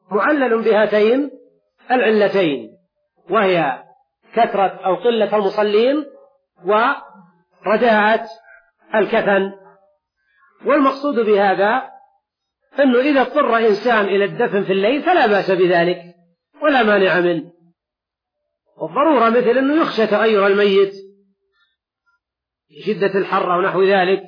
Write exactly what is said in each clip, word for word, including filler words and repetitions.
معلل بهاتين العلتين، وهي كثرة أو قلة المصلين ورداءة الكفن. والمقصود بهذا أنه إذا اضطر إنسان إلى الدفن في الليل فلا بأس بذلك ولا مانع منه. والضرورة مثل أنه يخشى تغير الميت شدة الحر أو نحو ذلك،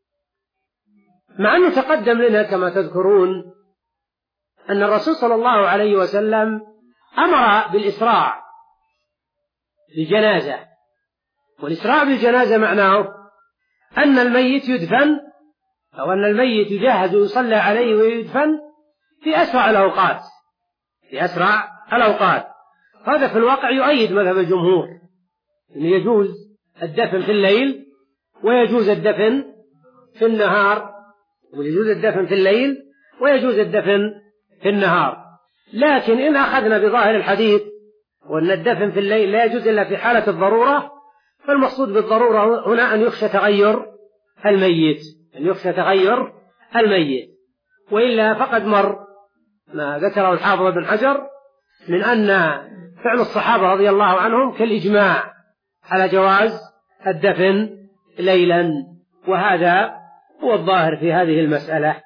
مع أنه تقدم لنا كما تذكرون أن الرسول صلى الله عليه وسلم أمر بالإسراع بالجنازة. والإسراع بالجنازة معناه أن الميت يدفن أو أن الميت يجهز ويصلى عليه ويدفن في أسرع الأوقات في أسرع الأوقات. هذا في الواقع يؤيد مذهب الجمهور أن يجوز الدفن في الليل ويجوز الدفن في النهار، ويجوز الدفن في الليل ويجوز الدفن في النهار. لكن إن أخذنا بظاهر الحديث وأن الدفن في الليل لا يجوز إلا في حالة الضرورة، فالمقصود بالضرورة هنا أن يخشى تغير الميت أن يخشى تغير الميت وإلا فقد مر ما ذكره الحافظ ابن حجر من أن فعل الصحابة رضي الله عنهم كالإجماع على جواز الدفن ليلا، وهذا هو الظاهر في هذه المسألة.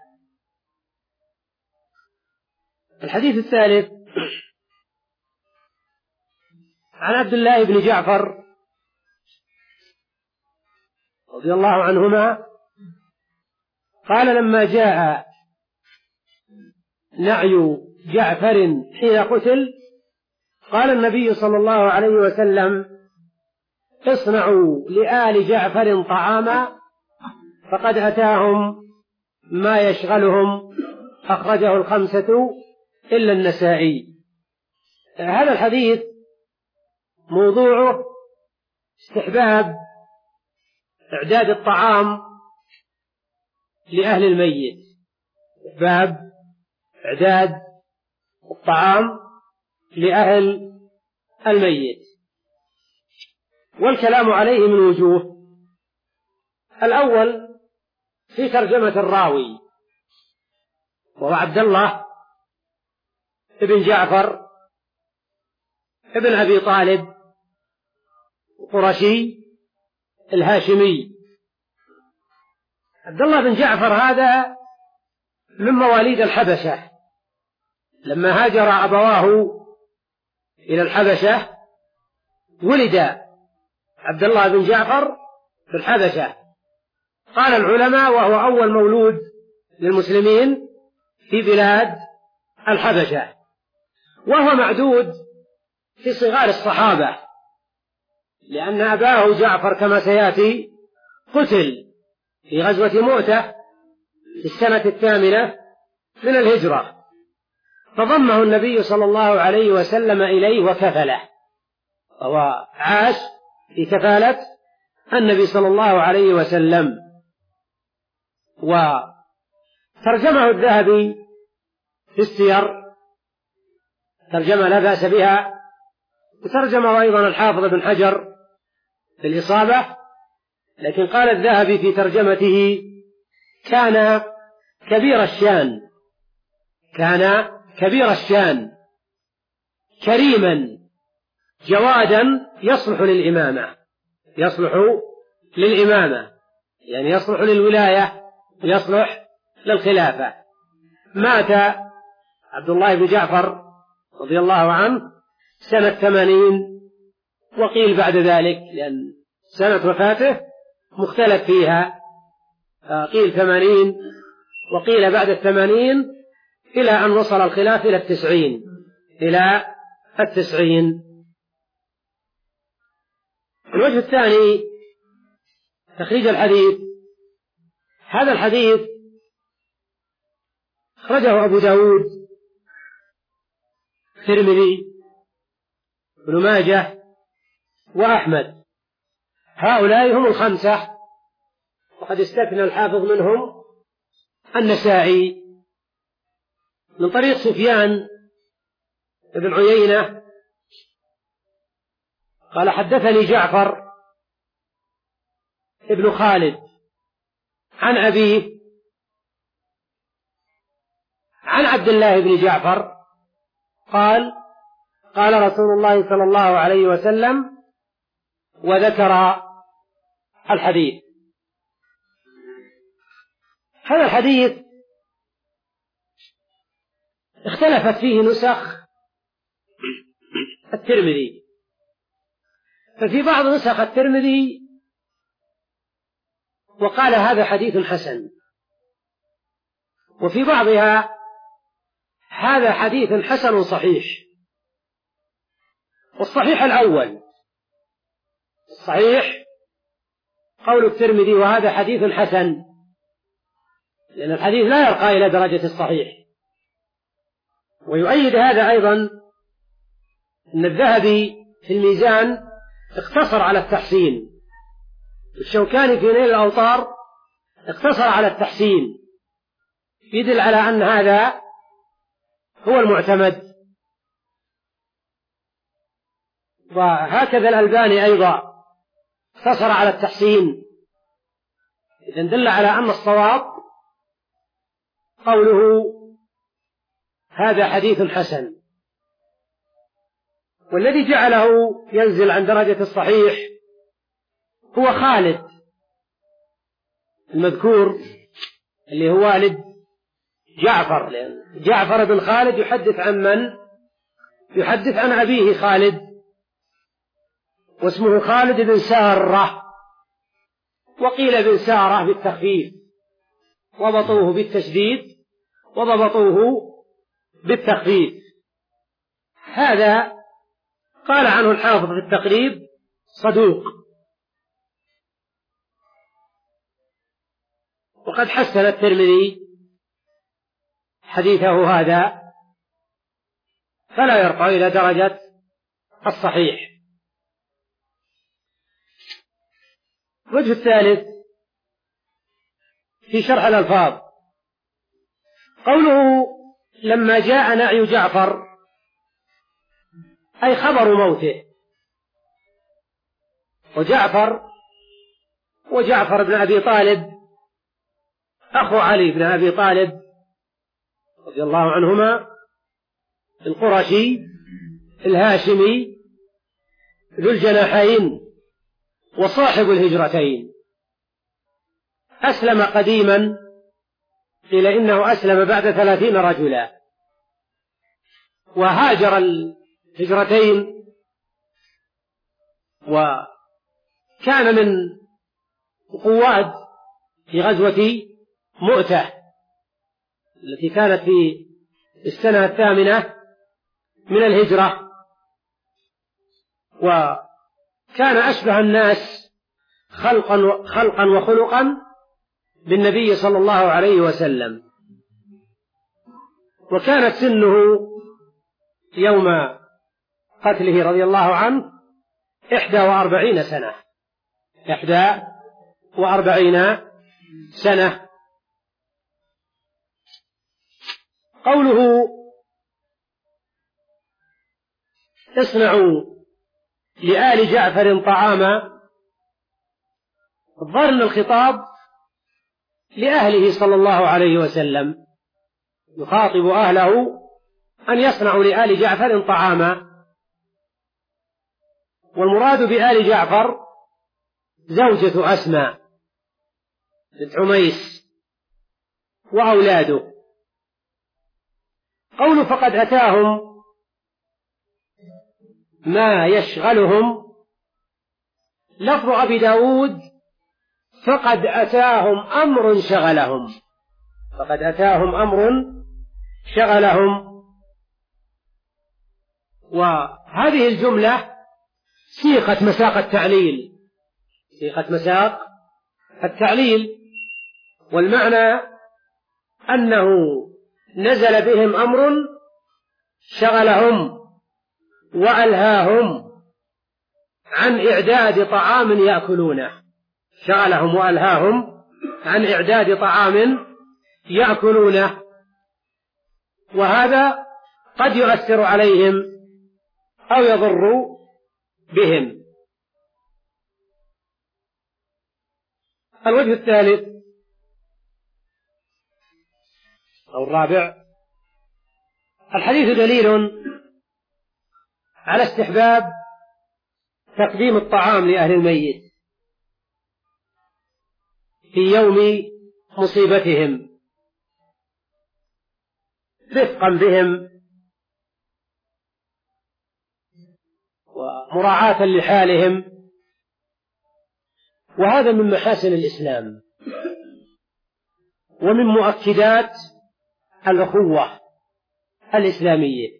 الحديث الثالث عن عبد الله بن جعفر رضي الله عنهما قال: لما جاء نعي جعفر حين قتل قال النبي صلى الله عليه وسلم: اصنعوا لآل جعفر طعاما فقد أتاهم ما يشغلهم، أخرجه الخمسة إلا النسائي. هذا الحديث موضوعه استحباب إعداد الطعام لأهل الميت، باب إعداد الطعام لأهل الميت. والكلام عليه من وجوه. الأول في ترجمة الراوي، وهو عبد الله ابن جعفر ابن أبي طالب القرشي الهاشمي. عبد الله بن جعفر هذا من مواليد الحبشة، لما هاجر أبواه إلى الحبشة ولد عبد الله بن جعفر في الحبشة. قال العلماء وهو أول مولود للمسلمين في بلاد الحبشة، وهو معدود في صغار الصحابة، لأن أباه جعفر كما سيأتي قتل في غزوة مؤتة في السنة الثامنة من الهجرة، فضمه النبي صلى الله عليه وسلم إليه وكفله، وهو عاش في كفالة النبي صلى الله عليه وسلم. وترجمه الذهبي في السير ترجمة لا بأس بها، وترجمه أيضا الحافظ ابن حجر في الإصابة، لكن قال الذهبي في ترجمته: كان كبير الشان كان كبير الشان كريما جوادا يصلح للإمامة يصلح للإمامة يعني يصلح للولاية ويصلح للخلافة. مات عبد الله بن جعفر رضي الله عنه سنة ثمانين، وقيل بعد ذلك، لأن سنة وفاته مختلف فيها، قيل ثمانين وقيل بعد الثمانين، إلى أن وصل الخلاف إلى التسعين إلى التسعين. الوجه الثاني تخريج الحديث. هذا الحديث أخرجه أبو داود الترمذي ابن ماجه وأحمد، هؤلاء هم الخمسة، وقد استثنى الحافظ منهم النسائي من طريق سفيان بن عيينة قال: حدثني جعفر ابن خالد عن أبيه عن عبد الله بن جعفر قال قال رسول الله صلى الله عليه وسلم، وذكر الحديث. هذا الحديث اختلفت فيه نسخ الترمذي، ففي بعض نسخ الترمذي وقال هذا حديث حسن، وفي بعضها هذا حديث حسن صحيح. والصحيح الأول، الصحيح قول الترمذي وهذا حديث حسن، لأن الحديث لا يرقى إلى درجة الصحيح. ويؤيد هذا أيضا أن الذهبي في الميزان اقتصر على التحسين، الشوكاني في نيل الأوطار اقتصر على التحسين، يدل على أن هذا هو المعتمد. وهكذا الألباني أيضا اقتصر على التحسين، إذن دل على أن الصواب قوله هذا حديث حسن. والذي جعله ينزل عن درجة الصحيح هو خالد المذكور اللي هو والد جعفر، لأن جعفر بن خالد يحدث عن من؟ يحدث عن أبيه خالد، واسمه خالد بن سارة، وقيل بن سارة بالتخفيف، وضبطوه بالتشديد وضبطوه بالتخفيف. هذا قال عنه الحافظ في التقريب صدوق، وقد حسن الترمذي حديثه هذا، فلا يرقى إلى درجة الصحيح. الوجه الثالث في شرح الألفاظ، قوله لما جاء نعي جعفر أي خبر موته. وجعفر وجعفر بن أبي طالب أخو علي بن أبي طالب رضي الله عنهما، القرشي الهاشمي ذو الجناحين وصاحب الهجرتين، أسلم قديما، قيل إنه أسلم بعد ثلاثين رجلا، وهاجر الهجرتين، وكان من قواد في غزوة مؤتة التي كانت في السنة الثامنة من الهجرة، وكان أشبه الناس خلقا خلقا وخلقا بالنبي صلى الله عليه وسلم. وكانت سنه يوم قتله رضي الله عنه إحدى وأربعين سنة إحدى وأربعين سنة. قوله اصنعوا لآل جعفر طعاما، الظاهر أن الخطاب لأهله صلى الله عليه وسلم، يخاطب أهله أن يصنعوا لآل جعفر طعاما. والمراد بآل جعفر زوجة أسماء بنت عميس وأولاده. قول فقد أتاهم ما يشغلهم، لفظ أبي داود فقد أتاهم أمر شغلهم، فقد أتاهم أمر شغلهم. وهذه الجملة سيقة مساق التعليل، سيقة مساق التعليل، والمعنى أنه نزل بهم أمر شغلهم وألهاهم عن إعداد طعام يأكلونه، شغلهم وألهاهم عن إعداد طعام يأكلونه. وهذا قد يؤثر عليهم أو يضر بهم. الوجه الثالث أو الرابع، الحديث دليل على استحباب تقديم الطعام لأهل الميت في يوم مصيبتهم رفقا بهم ومراعاة لحالهم، وهذا من محاسن الإسلام ومن مؤكدات الأخوة الإسلامية،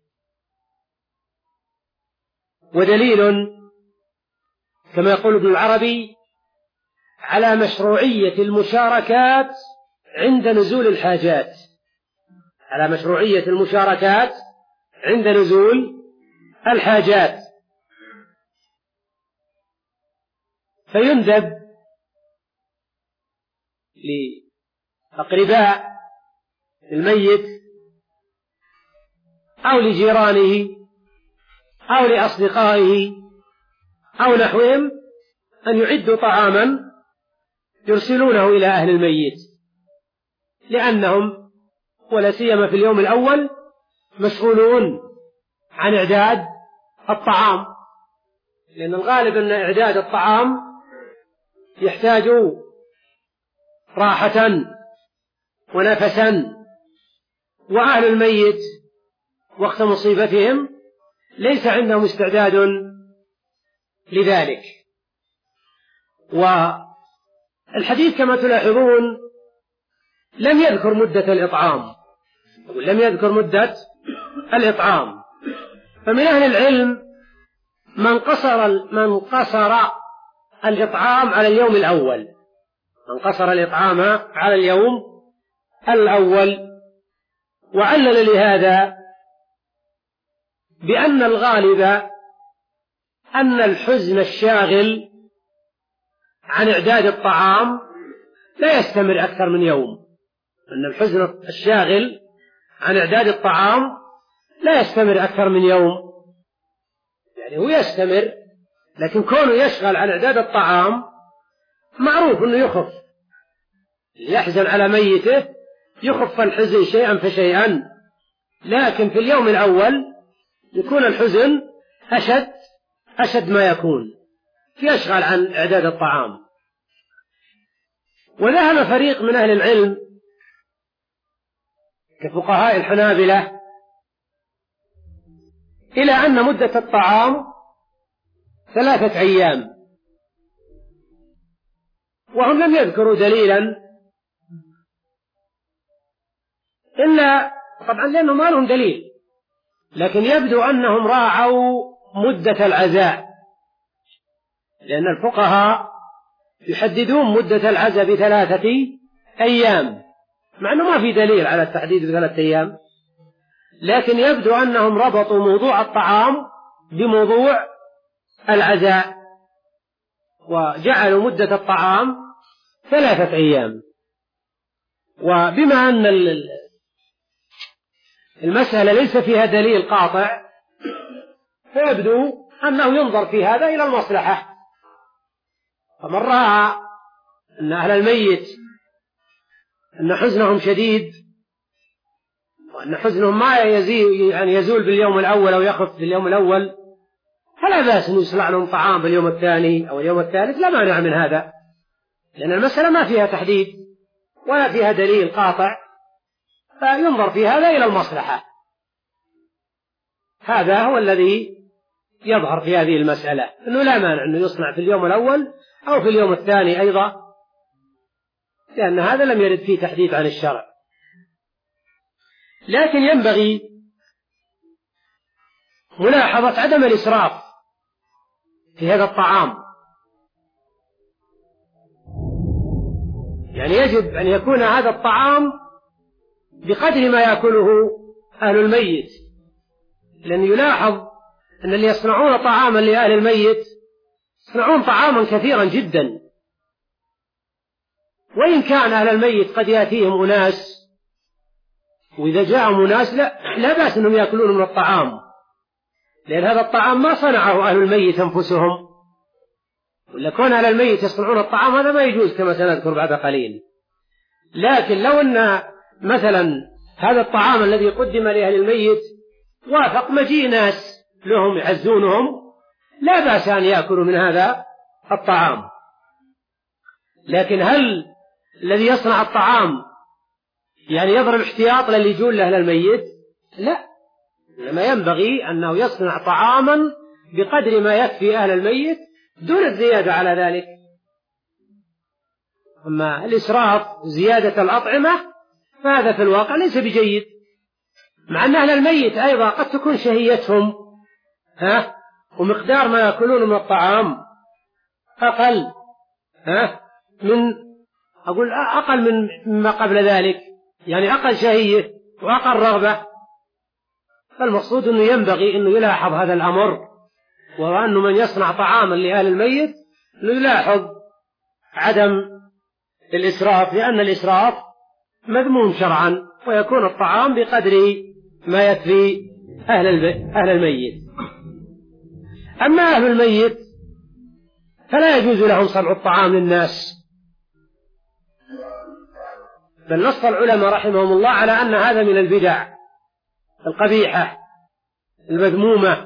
ودليل كما يقول ابن العربي على مشروعية المشاركات عند نزول الحاجات، على مشروعية المشاركات عند نزول الحاجات. فيندب لأقرباء الميت أو لجيرانه أو لأصدقائه أو نحوهم أن يعدوا طعاما يرسلونه إلى أهل الميت، لأنهم ولا سيما في اليوم الأول مسؤولون عن إعداد الطعام، لأن الغالب أن إعداد الطعام يحتاج راحة ونفسا، وأهل الميت وقت مصيبتهم ليس عندهم استعداد لذلك. والحديث كما تلاحظون لم يذكر مدة الإطعام، لم يذكر مدة الإطعام. فمن أهل العلم من قصر من قصر الإطعام على اليوم الأول، من قصر الإطعام على اليوم الأول، وعلل لهذا بأن الغالب أن الحزن الشاغل عن إعداد الطعام لا يستمر أكثر من يوم، أن الحزن الشاغل عن إعداد الطعام لا يستمر أكثر من يوم، يعني هو يستمر، لكن كونه يشغل عن إعداد الطعام معروف أنه يخف، يحزن على ميته يخف الحزن شيئا فشيئا، لكن في اليوم الأول يكون الحزن أشد أشد ما يكون، يشغل عن إعداد الطعام. وذهب فريق من أهل العلم كفقهاء الحنابلة إلى أن مدة الطعام ثلاثة أيام، وهم لم يذكروا دليلا إلا طبعا لأنه ما لهم دليل، لكن يبدو أنهم راعوا مدة العزاء، لأن الفقهاء يحددون مدة العزاء بثلاثة أيام، مع أنه ما في دليل على التحديد بثلاثة أيام، لكن يبدو أنهم ربطوا موضوع الطعام بموضوع العزاء وجعلوا مدة الطعام ثلاثة أيام. وبما أن المسألة ليس فيها دليل قاطع فيبدو أنه ينظر في هذا إلى المصلحة، فمن رأى أن أهل الميت أن حزنهم شديد وأن حزنهم ما يزيل يعني يزول باليوم الأول أو يخف باليوم الأول، فلا بأس أن يصنع لهم طعام باليوم الثاني أو اليوم الثالث، لا مانع من هذا، لأن المسألة ما فيها تحديد ولا فيها دليل قاطع، فينظر في هذا إلى المصلحة. هذا هو الذي يظهر في هذه المسألة، أنه لا مانع أنه يصنع في اليوم الأول أو في اليوم الثاني أيضا، لأن هذا لم يرد فيه تحديد عن الشرع. لكن ينبغي ملاحظة عدم الإسراف في هذا الطعام، يعني يجب أن يكون هذا الطعام بقدر ما يأكله أهل الميت، لأن يلاحظ أن اللي يصنعون طعاما لأهل الميت يصنعون طعاما كثيرا جدا، وإن كان أهل الميت قد يأتيهم أناس، وإذا جاءهم أناس لا, لا بأس أنهم يأكلون من الطعام، لأن هذا الطعام ما صنعه أهل الميت أنفسهم، ولا كون أهل الميت يصنعون الطعام هذا ما يجوز كما سنذكر بعد قليل. لكن لو أن مثلا هذا الطعام الذي قدم لأهل الميت وافق مجيء ناس لهم يعزونهم لا بأس أن يأكلوا من هذا الطعام. لكن هل الذي يصنع الطعام يعني يضرب احتياط للي يجون له الميت؟ لا، إنما ينبغي أنه يصنع طعاما بقدر ما يكفي أهل الميت دون الزيادة على ذلك. أما الإسراف زيادة الأطعمة فهذا في الواقع ليس بجيد، مع أن أهل الميت أيضا قد تكون شهيتهم ها ومقدار ما يأكلون من الطعام أقل ها من أقول أقل من ما قبل ذلك، يعني أقل شهية وأقل رغبة. فالمقصود أنه ينبغي أنه يلاحظ هذا الأمر، وأنه من يصنع طعاما لأهل الميت أنه يلاحظ عدم الإسراف، لأن الإسراف مذموم شرعا، ويكون الطعام بقدر ما يكفي أهل أهل الميت. أما أهل الميت فلا يجوز لهم صنع الطعام للناس، بل نص العلماء رحمهم الله على أن هذا من البدع القبيحة المذمومة،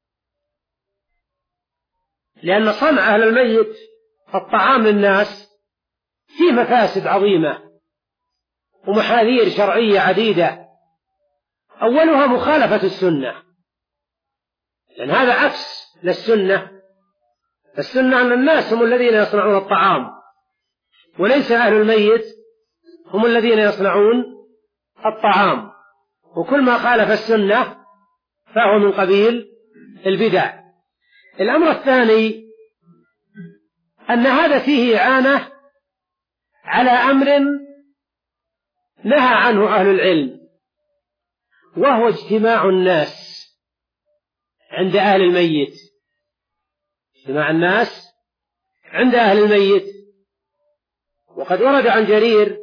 لأن صنع أهل الميت الطعام للناس فيه مفاسد عظيمة ومحاذير شرعية عديدة. أولها مخالفة السنة، لأن هذا عكس للسنة. السنة أن الناس هم الذين يصنعون الطعام، وليس أهل الميت هم الذين يصنعون الطعام، وكل ما خالف السنة فهو من قبيل البدع. الأمر الثاني أن هذا فيه إعانة على أمر نهى عنه أهل العلم، وهو اجتماع الناس عند أهل الميت، اجتماع الناس عند أهل الميت. وقد ورد عن جرير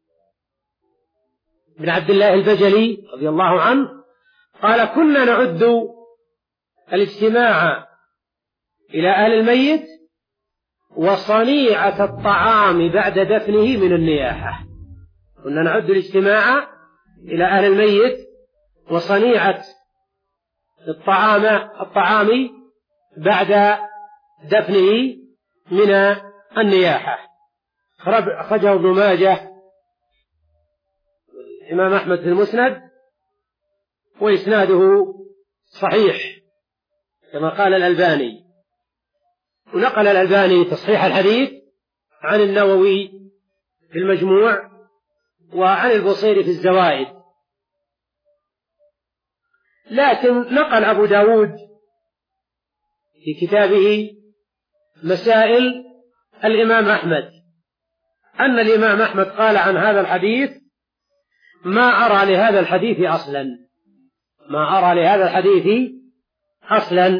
بن عبد الله البجلي رضي الله عنه قال: كنا نعد الاجتماع إلى أهل الميت وصنيعة الطعام بعد دفنه من النياحة. كنا نعد الاجتماع إلى أهل الميت وصنيعة الطعام الطعام بعد دفنه من النياحة. أخرجه ابن ماجه الإمام أحمد في المسند، وإسناده صحيح كما قال الألباني. ونقل الألباني تصحيح الحديث عن النووي في المجموع وعن البصيري في الزوائد. لكن نقل أبو داود في كتابه مسائل الإمام أحمد أن الإمام أحمد قال عن هذا الحديث: ما أرى لهذا الحديث أصلا، ما أرى لهذا الحديث أصلا.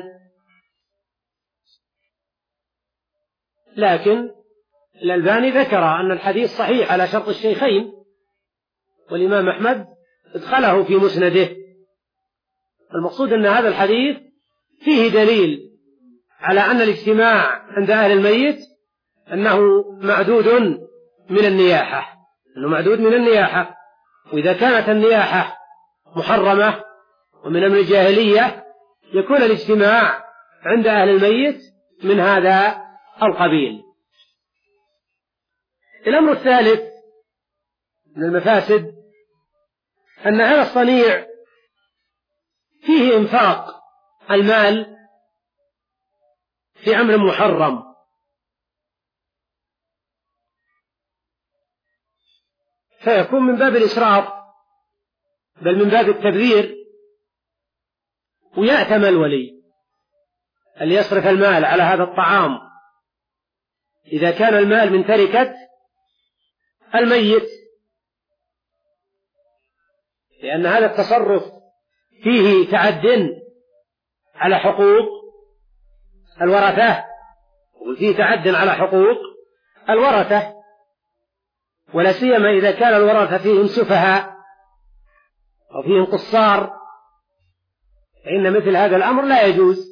لكن الألباني ذكر أن الحديث صحيح على شرط الشيخين، والإمام أحمد ادخله في مسنده. المقصود أن هذا الحديث فيه دليل على أن الاجتماع عند أهل الميت أنه معدود من النياحة، أنه معدود من النياحة. وإذا كانت النياحة محرمة ومن أمر الجاهلية يكون الاجتماع عند أهل الميت من هذا القبيل. الأمر الثالث من المفاسد أن هذا الصنيع فيه إنفاق المال في أمر محرم، فيكون من باب الإسراف بل من باب التبذير، ويأثم الولي أن يصرف المال على هذا الطعام إذا كان المال من تركة الميت، لأن هذا التصرف فيه تعد على حقوق الورثة، وفيه تعد على حقوق الورثة، ولا سيما إذا كان الورثة فيهم سفهاء أو فيهم قصار، فإن مثل هذا الأمر لا يجوز.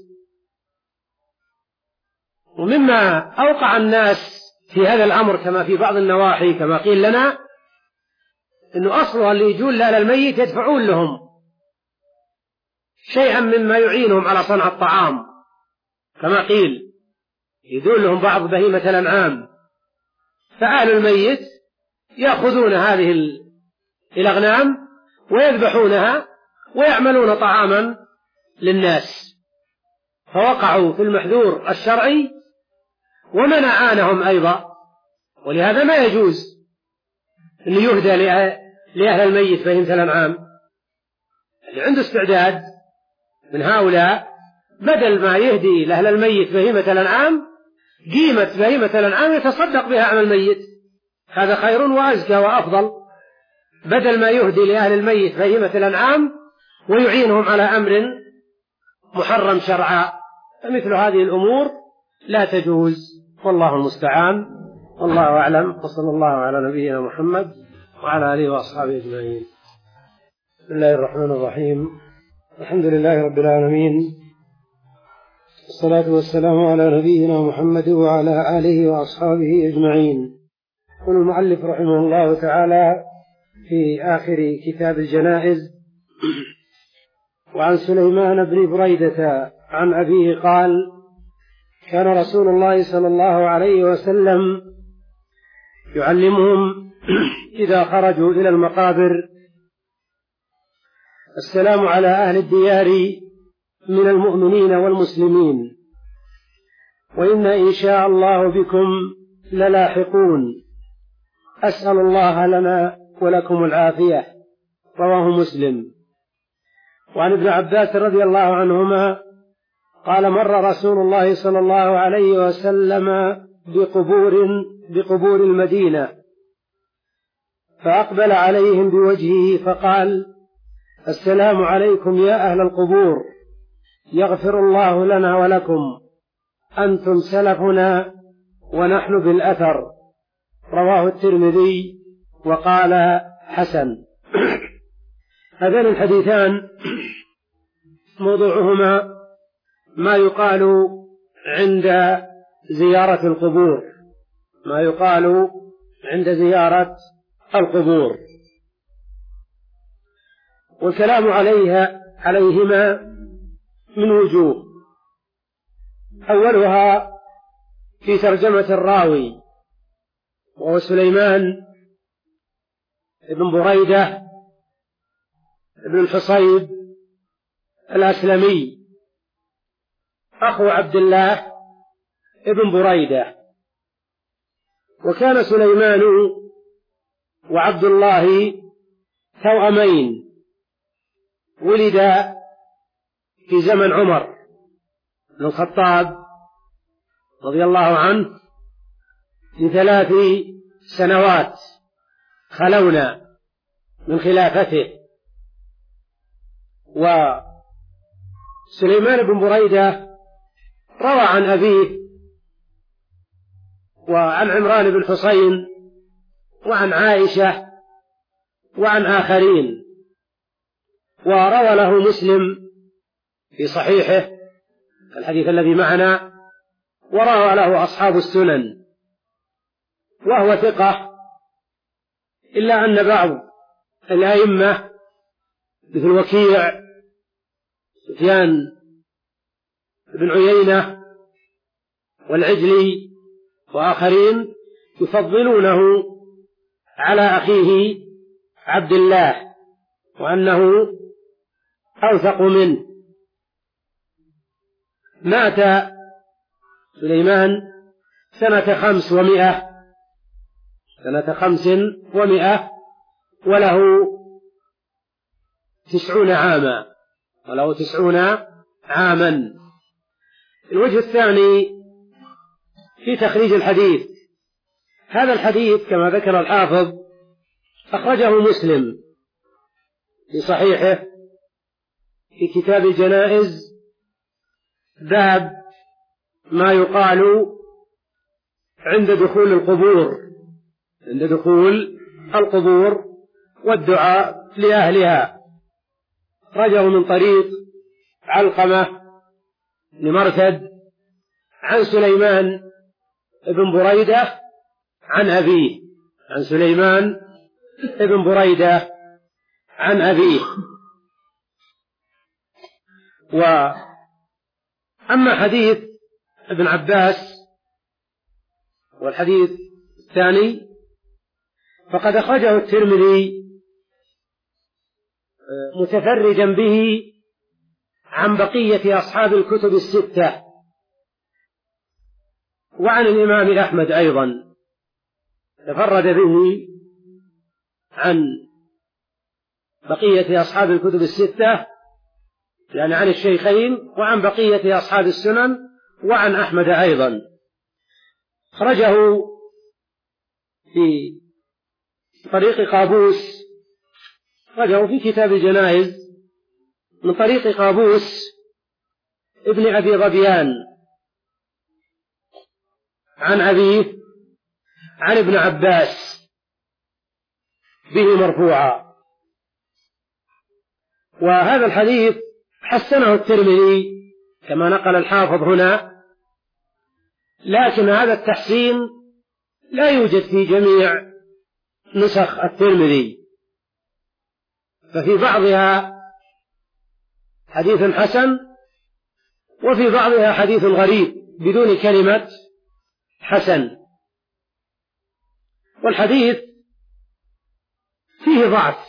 ومما أوقع الناس في هذا الأمر كما في بعض النواحي كما قيل لنا أنه أصلها اللي يجون لأهل الميت يدفعون لهم شيئا مما يعينهم على صنع الطعام، كما قيل يدلهم بعض بهيمة الأنعام، فأهل الميت يأخذون هذه الأغنام ويذبحونها ويعملون طعاما للناس، فوقعوا في المحذور الشرعي ومنع عنهم أيضا. ولهذا ما يجوز أن يهدى لأهل الميت بهيمة الأنعام. اللي عنده استعداد من هؤلاء بدل ما يهدي لأهل الميت بهيمة الأنعام قيمة بهيمة الأنعام يتصدق بها عن الميت، هذا خير وأزكى وأفضل، بدل ما يهدي لأهل الميت بهيمة الأنعام ويعينهم على أمر محرم شرعا. فمثل هذه الأمور لا تجوز، والله المستعان، والله أعلم، وصلى الله على نبينا محمد وعلى آله وأصحابه أجمعين. بسم الله الرحمن الرحيم، الحمد لله رب العالمين، الصلاة والسلام على نبينا محمد وعلى آله وأصحابه أجمعين. يقول المؤلف رحمه الله تعالى في آخر كتاب الجنائز: وعن سليمان بن بريدة عن أبيه قال: كان رسول الله صلى الله عليه وسلم يعلمهم إذا خرجوا إلى المقابر: السلام على أهل الديار من المؤمنين والمسلمين، وإنا إن شاء الله بكم للاحقون، أسأل الله لنا ولكم العافية. رواه مسلم. وعن ابن عباس رضي الله عنهما قال: مر رسول الله صلى الله عليه وسلم بقبور بقبور المدينة، فأقبل عليهم بوجهه فقال: السلام عليكم يا أهل القبور، يغفر الله لنا ولكم، أنتم سلفنا ونحن بالأثر. رواه الترمذي وقال حسن. هذان الحديثان موضوعهما ما يقال عند زيارة القبور، ما يقال عند زيارة القبور، والكلام عليها عليهما من وجوه. أولها في ترجمة الراوي، وهو سليمان بن بريدة بن الحصيب الأسلمي، أخو عبد الله بن بريدة. وكان سليمان وعبد الله توأمين، ولدا في زمن عمر بن الخطاب رضي الله عنه بثلاث سنوات خلونا من خلافته. وسليمان بن بريدة روى عن أبيه وعن عمران بن حسين وعن عائشة وعن آخرين، وروى له مسلم في صحيحه الحديث الذي معنا، وروى له أصحاب السنن، وهو ثقة، إلا أن بعض الأئمة مثل وكيع، سفيان بن عيينة والعجلي وآخرين يفضلونه على أخيه عبد الله، وأنه أوثق منه. مات سليمان سنة خمس ومئة سنة خمس ومئة وله تسعون عاما وله تسعون عاما. الوجه الثاني في تخريج الحديث. هذا الحديث كما ذكر الحافظ أخرجه مسلم في صحيحه في كتاب الجنائز، باب ما يقال عند دخول القبور عند دخول القبور والدعاء لأهلها. رجعه من طريق علقمة بن مرثد عن سليمان بن بريدة عن أبيه عن سليمان بن بريدة عن أبيه. وأما حديث ابن عباس والحديث الثاني فقد أخرجه الترمذي متفرجا به عن بقية أصحاب الكتب الستة، وعن الإمام أحمد أيضا تفرد به عن بقية أصحاب الكتب الستة، يعني عن الشيخين وعن بقية أصحاب السنن وعن أحمد أيضا. خرجه في طريق قابوس، خرجه في كتاب الجنائز من طريق قابوس ابن أبي ظبيان عن أبيه عن ابن عباس به مرفوعا. وهذا الحديث حسنه الترمذي كما نقل الحافظ هنا، لكن هذا التحسين لا يوجد في جميع نسخ الترمذي، ففي بعضها حديث حسن وفي بعضها حديث غريب بدون كلمة حسن. والحديث فيه ضعف،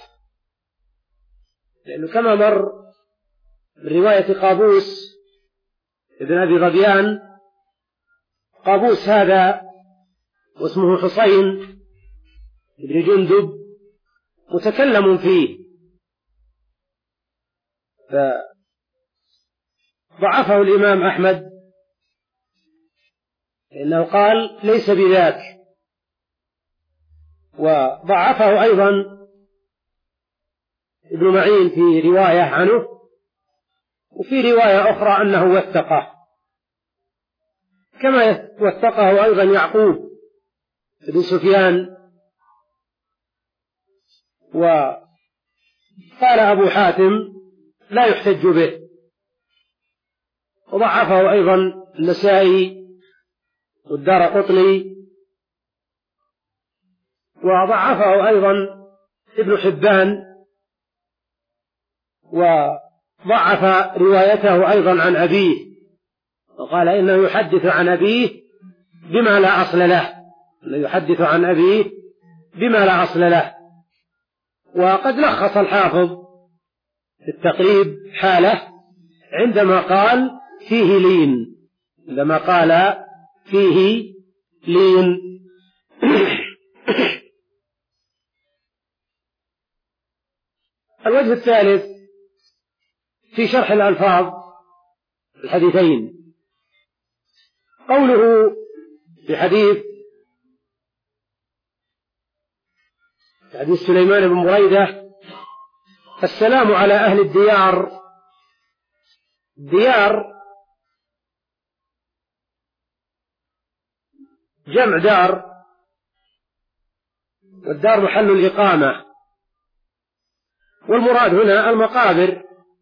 لأنه كما مر من رواية قابوس ابن أبي ظبيان، قابوس هذا واسمه حسين بن جندب متكلم فيه، فضعفه الإمام أحمد لأنه قال ليس بذاك، وضعفه أيضا ابن معين في رواية عنه، وفي رواية أخرى أنه وثقه، كما وثقه أيضا يعقوب بن سفيان. وقال أبو حاتم لا يحتج به، وضعفه أيضا النسائي والدارقطني، وضعفه أيضا ابن حبان، وضعف روايته أيضا عن أبيه، وقال إنه يحدث عن أبيه بما لا أصل له، إنه يحدث عن أبيه بما لا أصل له. وقد لخص الحافظ في التقريب حاله عندما قال فيه لين، عندما قال فيه لين. الوجه الثالث في شرح الألفاظ الحديثين، قوله في حديث حديث سليمان بن بريدة السلام على أهل الديار. ديار جمع دار، والدار محل الإقامة، والمراد هنا المقابر.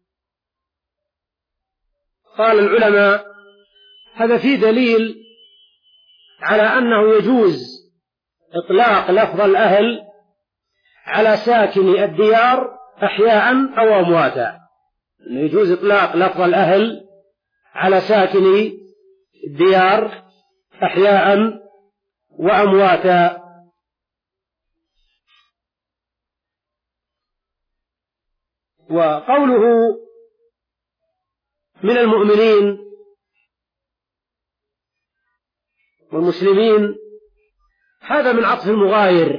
قال العلماء هذا فيه دليل على أنه يجوز إطلاق لفظ الأهل على ساكن الديار أحياء أو أمواتا، أنه يجوز إطلاق لفظ الأهل على ساكن الديار أحياء وأمواتا. وقوله من المؤمنين والمسلمين هذا من عطف المغاير،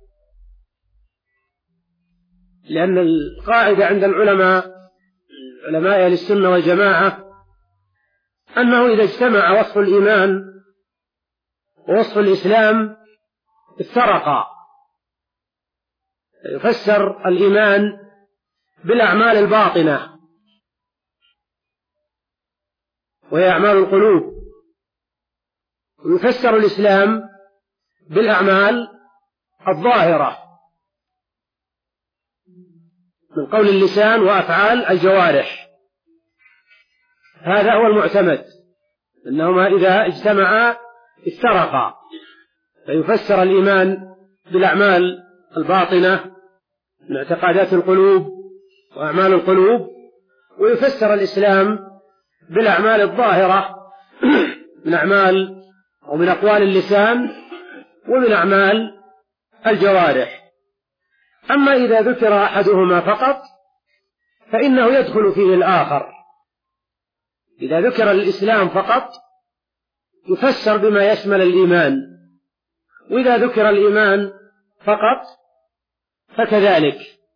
لأن القاعدة عند العلماء علماء أهل السنة والجماعة أنه إذا اجتمع وصف الإيمان ووصف الإسلام افترقا، يفسر الإيمان بالأعمال الباطنة وهي أعمال القلوب، ويفسر الإسلام بالأعمال الظاهرة من قول اللسان وأفعال الجوارح. هذا هو المعتمد، أنهما إذا اجتمعا افترقا، فيفسر الإيمان بالأعمال الباطنة من اعتقادات القلوب وأعمال القلوب، ويفسر الإسلام بالأعمال الظاهرة من أعمال ومن أقوال اللسان ومن أعمال الجوارح. أما إذا ذكر أحدهما فقط فإنه يدخل فيه الآخر. إذا ذكر الإسلام فقط يفسر بما يشمل الإيمان، وإذا ذكر الإيمان فقط فكذلك.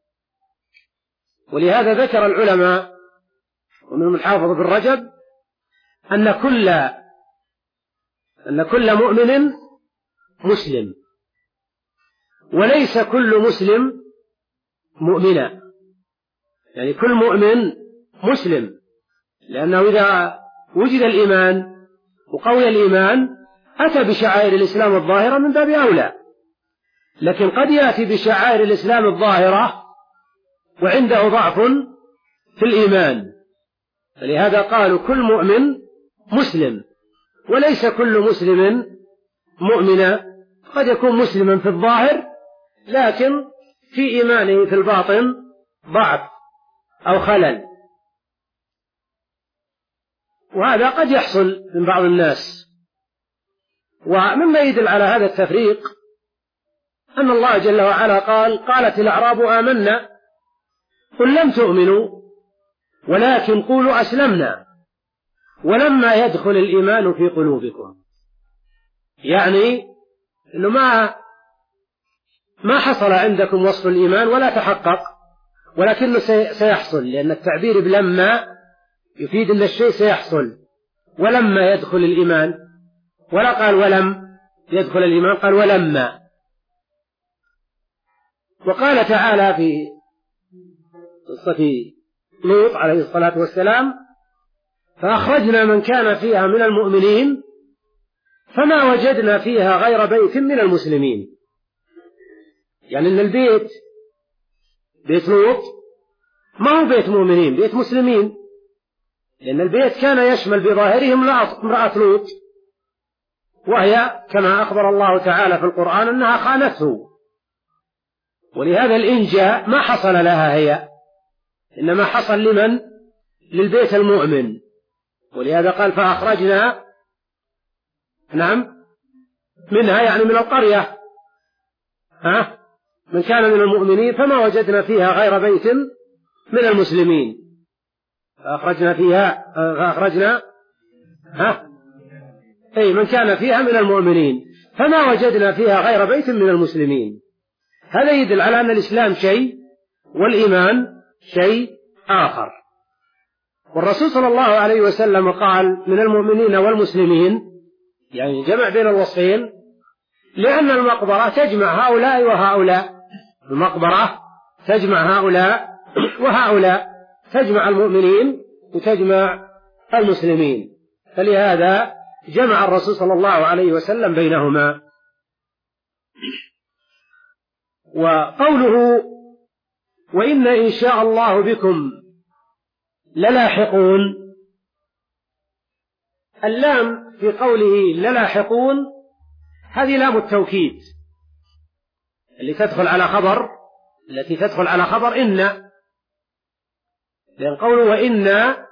ولهذا ذكر العلماء ومنهم الحافظ بن رجب أن كل أن كل مؤمن مسلم، وليس كل مسلم مؤمنا، يعني كل مؤمن مسلم، لأنه إذا وجد الإيمان وقوي الإيمان أتى بشعائر الإسلام الظاهرة من باب أولى، لكن قد يأتي بشعائر الإسلام الظاهرة وعنده ضعف في الإيمان، فلهذا قالوا كل مؤمن مسلم، وليس كل مسلم مؤمنا. قد يكون مسلما في الظاهر لكن في إيمانه في الباطن ضعف أو خلل، وهذا قد يحصل من بعض الناس. ومما يدل على هذا التفريق أن الله جل وعلا قال: قالت الأعراب آمنا قل لم تؤمنوا ولكن قولوا أسلمنا ولما يدخل الإيمان في قلوبكم. يعني إنه ما ما حصل عندكم وصف الإيمان ولا تحقق، ولكنه سيحصل، لأن التعبير بلما يفيد أن الشيء سيحصل. ولما يدخل الإيمان، ولا قال ولم يدخل الإيمان، قال ولما. وقال تعالى في قصة لوط عليه الصلاة والسلام: فأخرجنا من كان فيها من المؤمنين فما وجدنا فيها غير بيت من المسلمين. يعني أن البيت بيت لوط ما هو بيت مؤمنين، بيت مسلمين، لأن البيت كان يشمل بظاهرهم امرأة لوط، وهي كما أخبر الله تعالى في القرآن أنها خانته، ولهذا الإنجاء ما حصل لها هي، إنما حصل لمن؟ للبيت المؤمن. ولهذا قال: فأخرجنا نعم منها، يعني من القرية، ها من كان من المؤمنين فما وجدنا فيها غير بيت من المسلمين. فأخرجنا فيها فأخرجنا ها أي من كان فيها من المؤمنين فما وجدنا فيها غير بيت من المسلمين. هذا يدل على أن الإسلام شيء والإيمان شيء آخر. والرسول صلى الله عليه وسلم قال: من المؤمنين والمسلمين، يعني جمع بين الوصفين، لأن المقبرة تجمع هؤلاء وهؤلاء، المقبرة تجمع هؤلاء وهؤلاء، تجمع المؤمنين وتجمع المسلمين، فلهذا جمع الرسول صلى الله عليه وسلم بينهما. وقوله: وإن إن شاء الله بكم للاحقون، اللام في قوله للاحقون هذه لام التوكيد اللي تدخل على خبر التي تدخل على خبر إن، لأن قوله وإن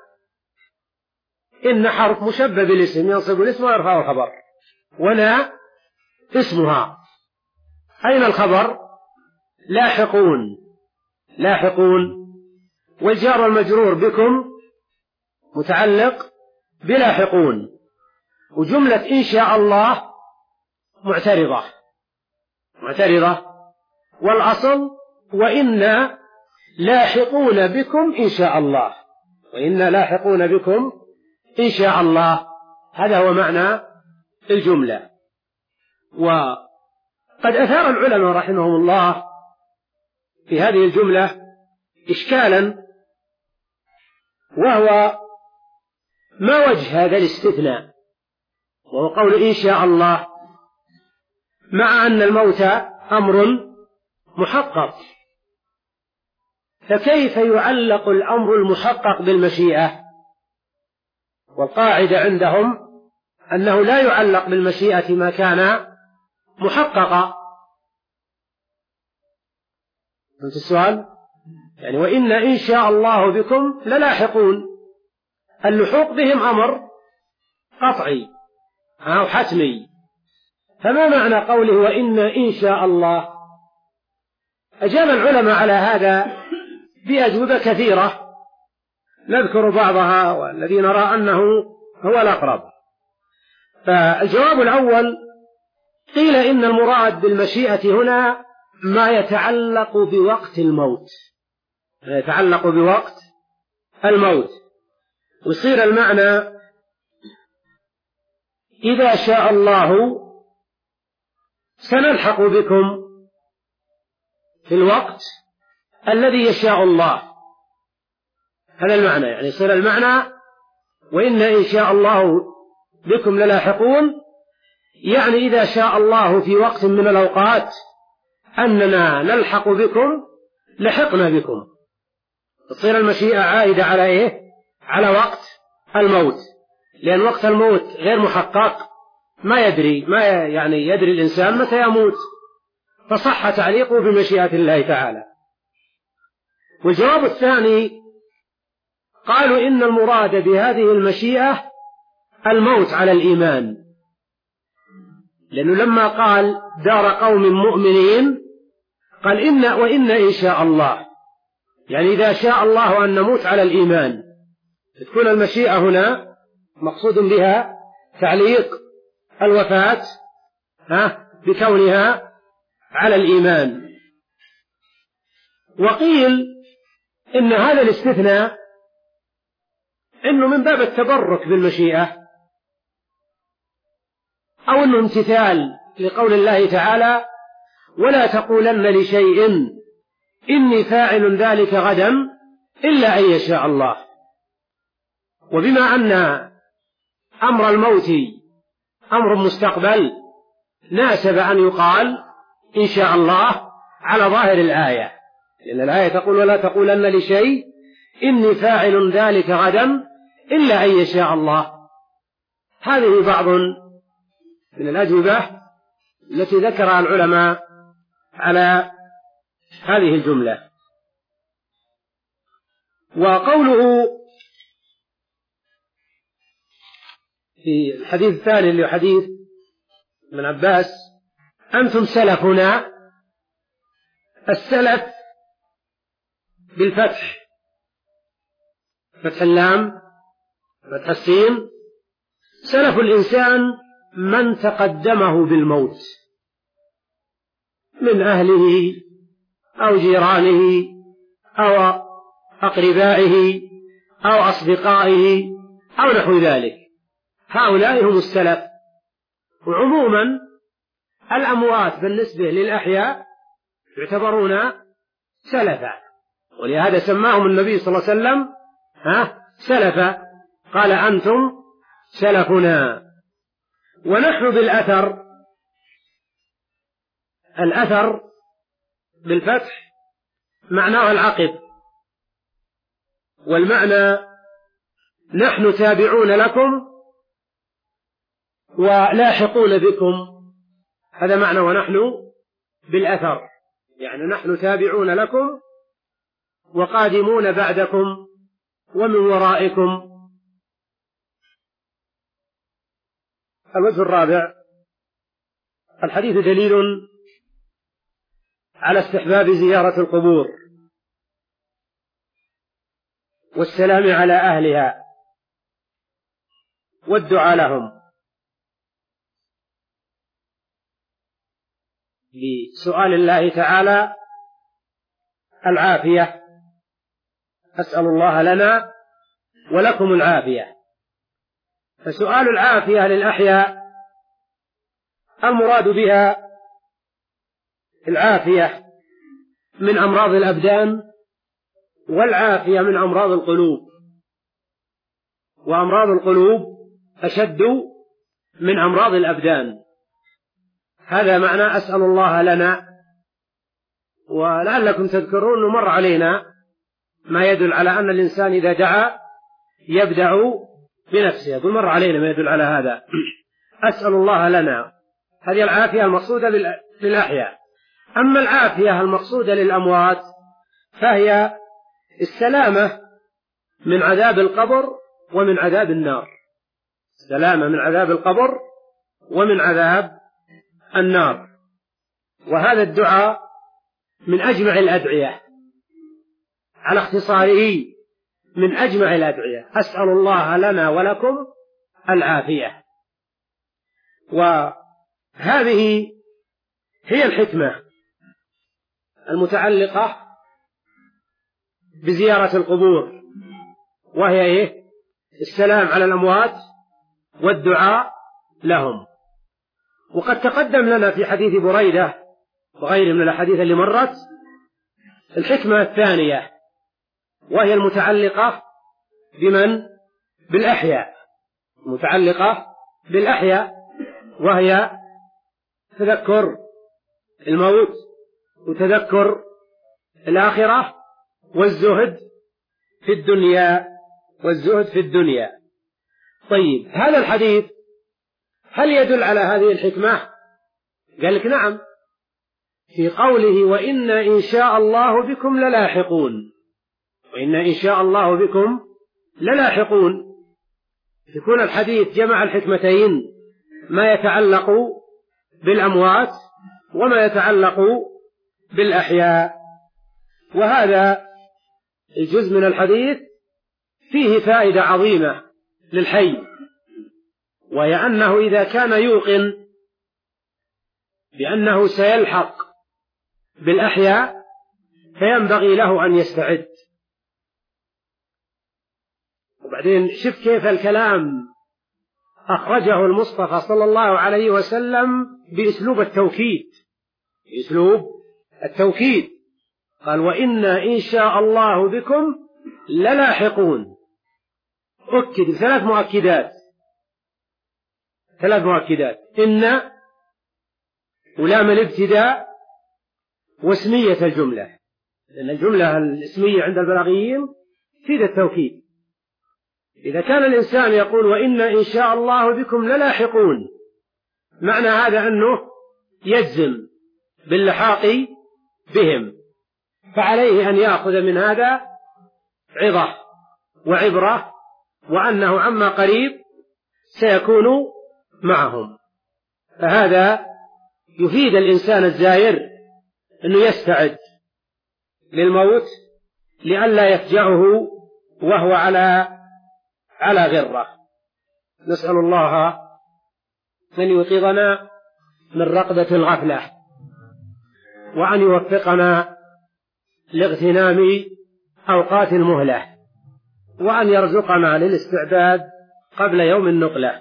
إن حرف مشبه بالاسم ينصب الاسم ويرفع الخبر، ونا اسمها. أين الخبر؟ لاحقون، لاحقون. والجار والمجرور بكم متعلق بلاحقون، وجملة إن شاء الله معترضة معترضة والأصل وإنا لاحقون بكم إن شاء الله، وإنا لاحقون بكم إن شاء الله، هذا هو معنى الجملة. وقد أثار العلماء رحمهم الله في هذه الجملة إشكالا، وهو ما وجه هذا الاستثناء، وهو قول إن شاء الله، مع أن الموت أمر محقق، فكيف يعلق الأمر المحقق بالمشيئة؟ والقاعدة عندهم أنه لا يعلق بالمشيئة ما كان محققا. فهمت السؤال؟ يعني وإن إن شاء الله بكم للاحقون، اللحوق بهم أمر قطعي أو حتمي. فما معنى قوله وإن إن شاء الله؟ أجاب العلماء على هذا بأجوبة كثيرة نذكر بعضها والذي نرى أنه هو الأقرب. فالجواب الأول قيل إن المراد بالمشيئة هنا ما يتعلق بوقت الموت، ما يتعلق بوقت الموت، ويصير المعنى إذا شاء الله سنلحق بكم في الوقت الذي يشاء الله. هذا المعنى، يعني يصير المعنى وإن إن شاء الله بكم للاحقون، يعني إذا شاء الله في وقت من الأوقات أننا نلحق بكم لحقنا بكم. تصير المشيئة عائدة على إيه؟ على وقت الموت، لأن وقت الموت غير محقق، ما يدري ما يعني يدري الإنسان متى يموت، فصح تعليقه بمشيئة الله تعالى. والجواب الثاني قالوا إن المراد بهذه المشيئة الموت على الإيمان، لأنه لما قال دار قوم مؤمنين قال إن وإن إن شاء الله، يعني إذا شاء الله أن نموت على الإيمان، تكون المشيئة هنا مقصود بها تعليق الوفاة ها بكونها على الإيمان. وقيل إن هذا الاستثناء إنه من باب التبرك بالمشيئة، أو إنه امتثال لقول الله تعالى ولا تقولن لشيء إني فاعل ذلك غدا إلا أن يشاء الله. وبما أن أمر الموت أمر مستقبل ناسب أن يقال إن شاء الله على ظاهر الآية، لأن الآية تقول ولا تقولن لشيء إني فاعل ذلك غدا إلا أن يشاء الله. هذه بعض من الأجوبة التي ذكرها العلماء على هذه الجملة. وقوله في الحديث الثاني اللي هو حديث ابن عباس أنتم سلفنا، السلف بالفتح، فتح اللام فتح السين، سلف الإنسان من تقدمه بالموت من أهله أو جيرانه أو أقربائه أو أصدقائه أو نحو ذلك، هؤلاء هم السلف. وعموما الأموات بالنسبة للأحياء يعتبرون سلفا، ولهذا سماهم النبي صلى الله عليه وسلم ها سلفا، قال أنتم سلفنا. ونحن بالأثر، الأثر بالفتح معناه العقب، والمعنى نحن تابعون لكم ولاحقون بكم، هذا معنى ونحن بالأثر، يعني نحن تابعون لكم وقادمون بعدكم ومن ورائكم. الوجه الرابع الحديث دليل على استحباب زيارة القبور والسلام على أهلها والدعاء لهم، بسؤال الله تعالى العافية، أسأل الله لنا ولكم العافية. فسؤال العافية للأحياء المراد بها العافية من أمراض الأبدان والعافية من أمراض القلوب، وأمراض القلوب أشد من أمراض الأبدان. هذا معنى أسأل الله لنا. ولعلكم تذكرون مر علينا ما يدل على أن الإنسان إذا دعا يبدأ بنفسه، يقول مر علينا ما يدل على هذا. أسأل الله لنا، هذه العافية المقصودة للأحياء. أما العافية المقصودة للأموات فهي السلامة من عذاب القبر ومن عذاب النار، السلامة من عذاب القبر ومن عذاب النار. وهذا الدعاء من أجمع الأدعية على اختصاره، من أجمع الأدعية. أسأل الله لنا ولكم العافية. وهذه هي الحكمة المتعلقة بزيارة القبور، وهي إيه؟ السلام على الأموات والدعاء لهم. وقد تقدم لنا في حديث بريدة وغيره من الأحاديث اللي مرت الحكمة الثانية، وهي المتعلقة بمن؟ بالأحياء، متعلقة بالأحياء، وهي تذكر الموت وتذكر الآخرة والزهد في الدنيا والزهد في الدنيا. طيب، هذا الحديث هل يدل على هذه الحكمة؟ قال لك نعم، في قوله وإن إن شاء الله بكم للاحقون، وإن إن شاء الله بكم للاحقون، يكون الحديث جمع الحكمتين، ما يتعلق بالأموات وما يتعلق بالأحياء. وهذا الجزء من الحديث فيه فائدة عظيمة للحي، وهي أنه إذا كان يوقن بأنه سيلحق بالأحياء فينبغي له أن يستعد. وبعدين شوف كيف الكلام أخرجه المصطفى صلى الله عليه وسلم بأسلوب التوكيد، بأسلوب التوكيد. قال وإن إن شاء الله بكم للاحقون، أكد ثلاث مؤكدات، ثلاث مؤكدات: إن، ولام الابتداء، واسمية الجملة، لأن الجملة الاسمية عند البلاغيين تفيد التوكيد. إذا كان الإنسان يقول وإن إن شاء الله بكم للاحقون، معنى هذا أنه يجزم باللحاق بهم، فعليه أن يأخذ من هذا عظة وعبرة، وأنه عما قريب سيكون معهم. فهذا يفيد الإنسان الزائر أنه يستعد للموت لئلا يفجعه وهو على على غرة. نسأل الله أن يوقظنا من رقدة الغفلة، وأن يوفقنا لاغتنام أوقات المهلة، وأن يرزقنا للاستعداد قبل يوم النقلة.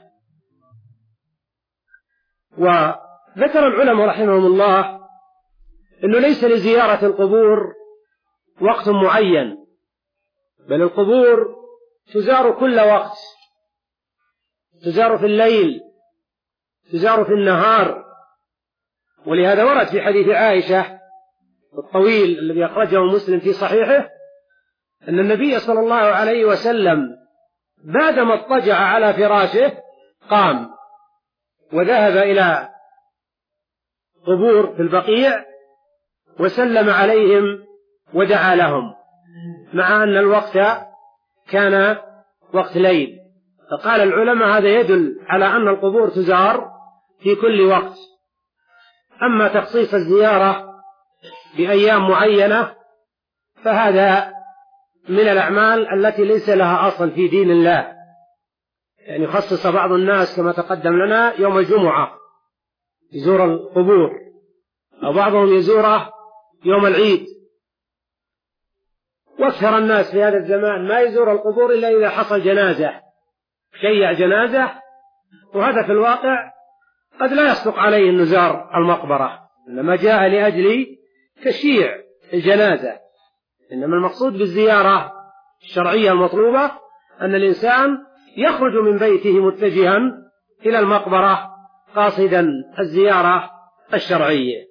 وذكر العلماء رحمهم الله أنه ليس لزيارة القبور وقت معين، بل القبور تزار كل وقت، تزار في الليل، تزار في النهار. ولهذا ورد في حديث عائشة الطويل الذي أخرجه مسلم في صحيحه أن النبي صلى الله عليه وسلم بعدما اضطجع على فراشه قام وذهب إلى قبور في البقيع وسلم عليهم ودعا لهم، مع أن الوقت كان وقت ليل. فقال العلماء هذا يدل على أن القبور تزار في كل وقت. أما تخصيص الزيارة بأيام معينة فهذا من الأعمال التي ليس لها أصل في دين الله، يعني خصص بعض الناس كما تقدم لنا يوم الجمعة يزور القبور، أو بعضهم يزوره يوم العيد. واكثر الناس في هذا الزمان ما يزور القبور إلا إذا حصل جنازة، شيع جنازة، وهذا في الواقع قد لا يصدق عليه أن نزار المقبرة، إنما جاء لأجل تشييع الجنازة. إنما المقصود بالزيارة الشرعية المطلوبة أن الإنسان يخرج من بيته متجها إلى المقبرة قاصدا الزيارة الشرعية.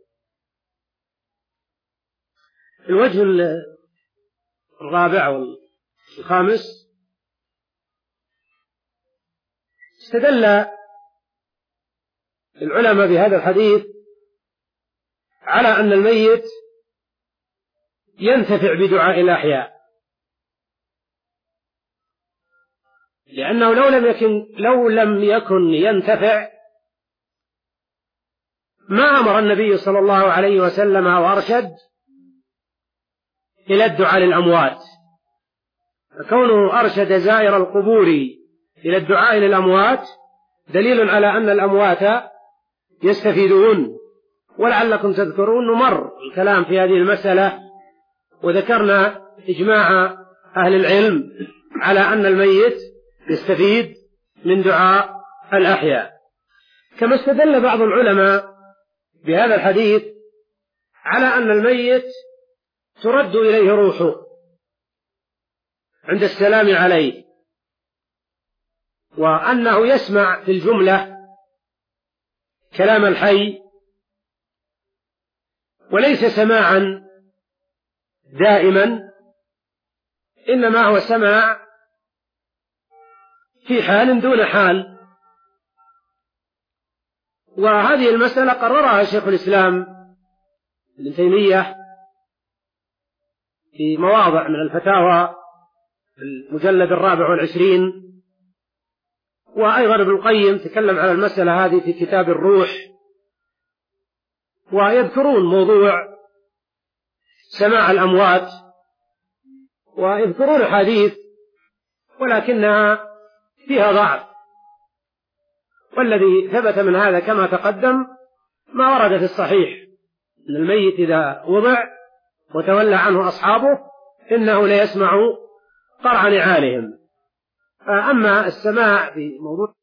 الوجه الرابع والخامس: استدل العلماء بهذا الحديث على أن الميت ينتفع بدعاء الأحياء، لأنه لو لم يكن لو لم يكن ينتفع ما أمر النبي صلى الله عليه وسلم أو أرشد إلى الدعاء للأموات. فكونه أرشد زائر القبور إلى الدعاء للأموات دليل على أن الأموات يستفيدون. ولعلكم تذكرون مر الكلام في هذه المسألة وذكرنا إجماع أهل العلم على أن الميت يستفيد من دعاء الأحياء. كما استدل بعض العلماء بهذا الحديث على أن الميت ترد إليه روحه عند السلام عليه، وأنه يسمع في الجملة كلام الحي وليس سماعا دائما، إنما هو سماع في حال دون حال. وهذه المسألة قررها شيخ الإسلام ابن تيمية في مواضع من الفتاوى المجلد الرابع والعشرين، وأيضا ابن القيم تكلم على المسألة هذه في كتاب الروح، ويذكرون موضوع سماع الأموات ويذكرون حديث ولكنها فيها ضعف، والذي ثبت من هذا كما تقدم ما ورد في الصحيح أن الميت إذا وضع وتولى عنه أصحابه إنه ليسمع قرع نعالهم. أما السماع في موضوع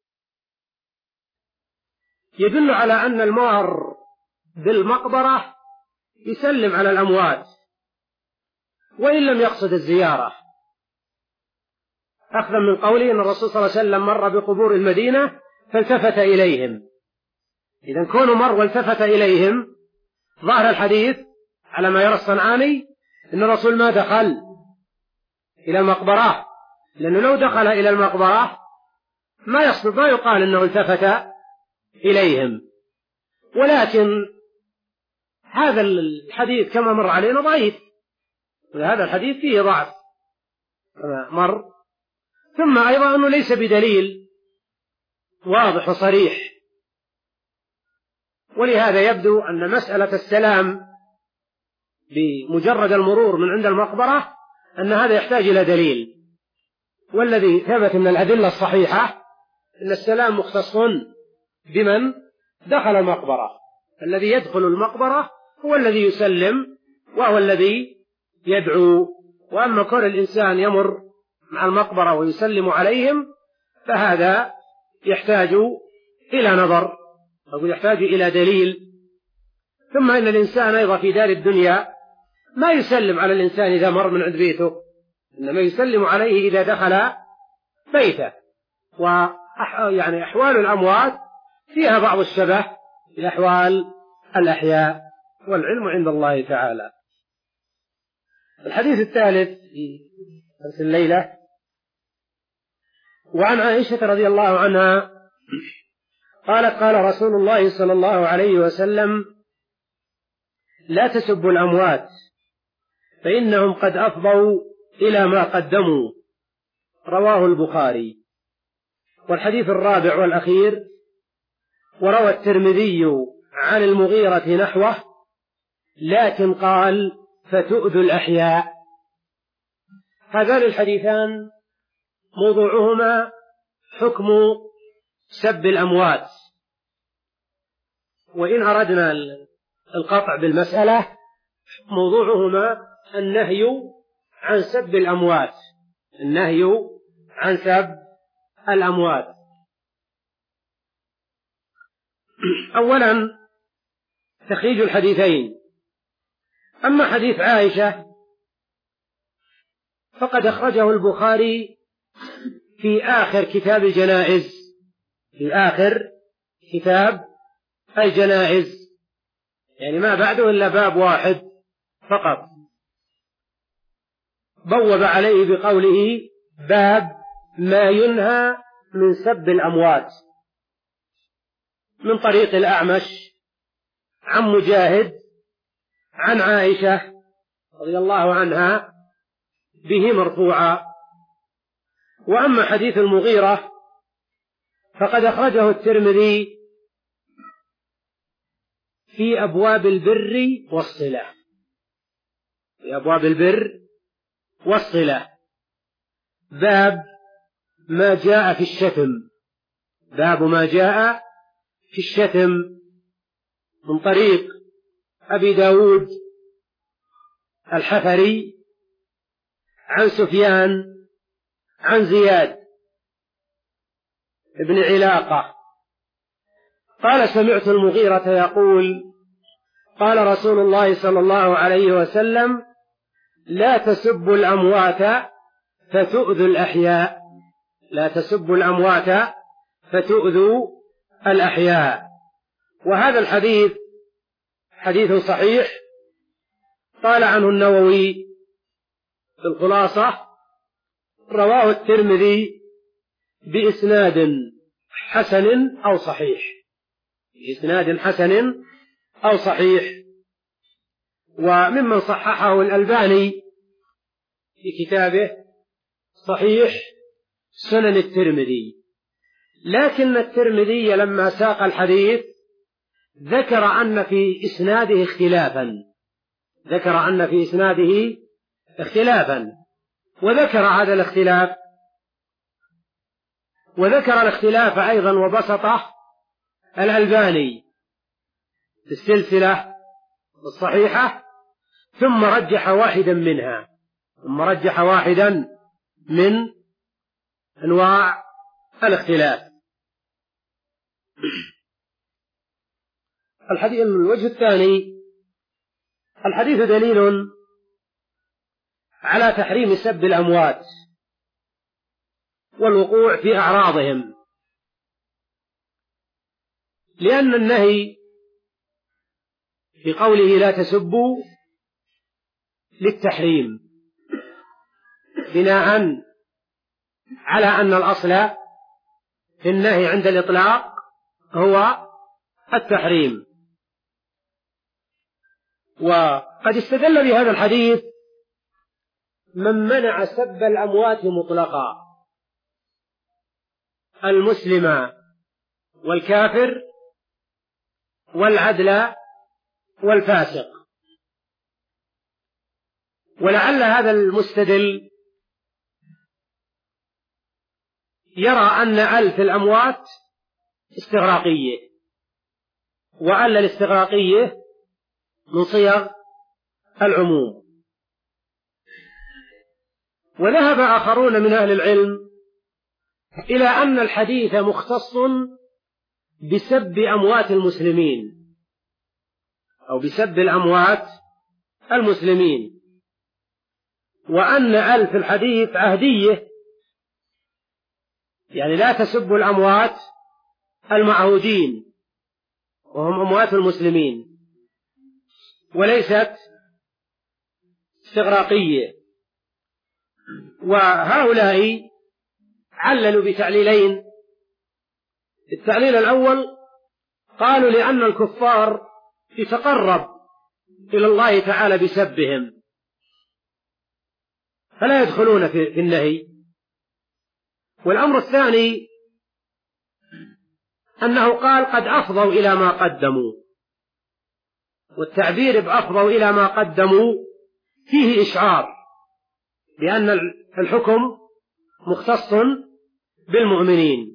يدل على أن المار بالمقبرة يسلم على الأموات وإن لم يقصد الزيارة، أخذا من قوله أن الرسول صلى الله عليه وسلم مر بقبور المدينة فالتفت إليهم. إذا كونه مر والتفت إليهم ظاهر الحديث على ما يرى الصنعاني أن الرسول ما دخل إلى المقبرة، لأنه لو دخل إلى المقبرة ما يصدق ما يقال أنه التفت إليهم. ولكن هذا الحديث كما مر علينا ضعيف، وهذا الحديث فيه ضعف مر، ثم أيضا أنه ليس بدليل واضح وصريح، ولهذا يبدو أن مسألة السلام بمجرد المرور من عند المقبرة أن هذا يحتاج إلى دليل، والذي ثبت من الأدلة الصحيحة أن السلام مختص بمن دخل المقبرة. الذي يدخل المقبرة هو الذي يسلم وهو الذي يدعو، وأما كون الإنسان يمر مع المقبرة ويسلم عليهم فهذا يحتاج إلى نظر أو يحتاج إلى دليل. ثم إن الإنسان أيضا في دار الدنيا ما يسلم على الإنسان إذا مر من عند بيته، إنما يسلم عليه إذا دخل بيته. ويعني أحوال الأموات فيها بعض الشبه بأحوال الأحياء، والعلم عند الله تعالى. الحديث الثالث في درس الليلة: وعن عائشة رضي الله عنها قالت: قال رسول الله صلى الله عليه وسلم: لا تسبوا الأموات فإنهم قد أفضوا إلى ما قدموا. رواه البخاري. والحديث الرابع والأخير: وروى الترمذي عن المغيرة نحوه لكن قال: فتؤذوا الأحياء. هذان الحديثان موضوعهما حكم سب الأموات، وإن أردنا القطع بالمسألة موضوعهما النهي عن سب الأموات، النهي عن سب الأموات. أولا تخريج الحديثين. أما حديث عائشة فقد أخرجه البخاري في آخر كتاب الجنائز، في آخر كتاب الجنائز، يعني ما بعده إلا باب واحد فقط، بوب عليه بقوله: باب ما ينهى من سب الأموات، من طريق الأعمش عن مجاهد عن عائشة رضي الله عنها به مرفوعا. وأما حديث المغيرة فقد أخرجه الترمذي في أبواب البر والصلة، في أبواب البر والصلة، باب ما جاء في الشتم، باب ما جاء في الشتم، من طريق أبي داود الحفري عن سفيان عن زياد ابن علاقة قال: سمعت المغيرة يقول: قال رسول الله صلى الله عليه وسلم: لا تسبوا الأموات فتؤذوا الأحياء، لا تسبوا الأموات فتؤذوا الأحياء. وهذا الحديث حديث صحيح، قال عنه النووي في الخلاصة: رواه الترمذي بإسناد حسن أو صحيح، بإسناد حسن أو صحيح. وممن صححه الألباني في كتابه صحيح سنن الترمذي، لكن الترمذي لما ساق الحديث ذكر أن في إسناده اختلافا، ذكر أن في إسناده اختلافا وذكر هذا الاختلاف، وذكر الاختلاف أيضا وبسطه الألباني في السلسلة الصحيحة، ثم رجح واحدا منها، ثم رجح واحدا من أنواع الاختلاف. الحديث الوجه الثاني: الحديث دليل على تحريم سب الأموات والوقوع في أعراضهم، لأن النهي في قوله لا تسبوا للتحريم، بناء على أن الأصل في النهي عند الإطلاق هو التحريم. وقد استدل بهذا الحديث من منع سب الأموات مطلقا، المسلم والكافر والعدل والفاسق. ولعل هذا المستدل يرى أن ألف الأموات استغراقية، وأن الاستغراقية من صيغ العموم. وذهب آخرون من أهل العلم إلى أن الحديث مختص بسب أموات المسلمين أو بسب الأموات المسلمين، وأن ألف الحديث عهدية، يعني لا تسبوا الأموات المعهودين وهم أموات المسلمين، وليست استغراقية. وهؤلاء عللوا بتعليلين: التعليل الأول قالوا لأن الكفار يتقرب إلى الله تعالى بسبهم فلا يدخلون في النهي. والأمر الثاني أنه قال قد أفضوا إلى ما قدموا، والتعبير بأفضوا إلى ما قدموا فيه إشعار بأن الحكم مختص بالمؤمنين.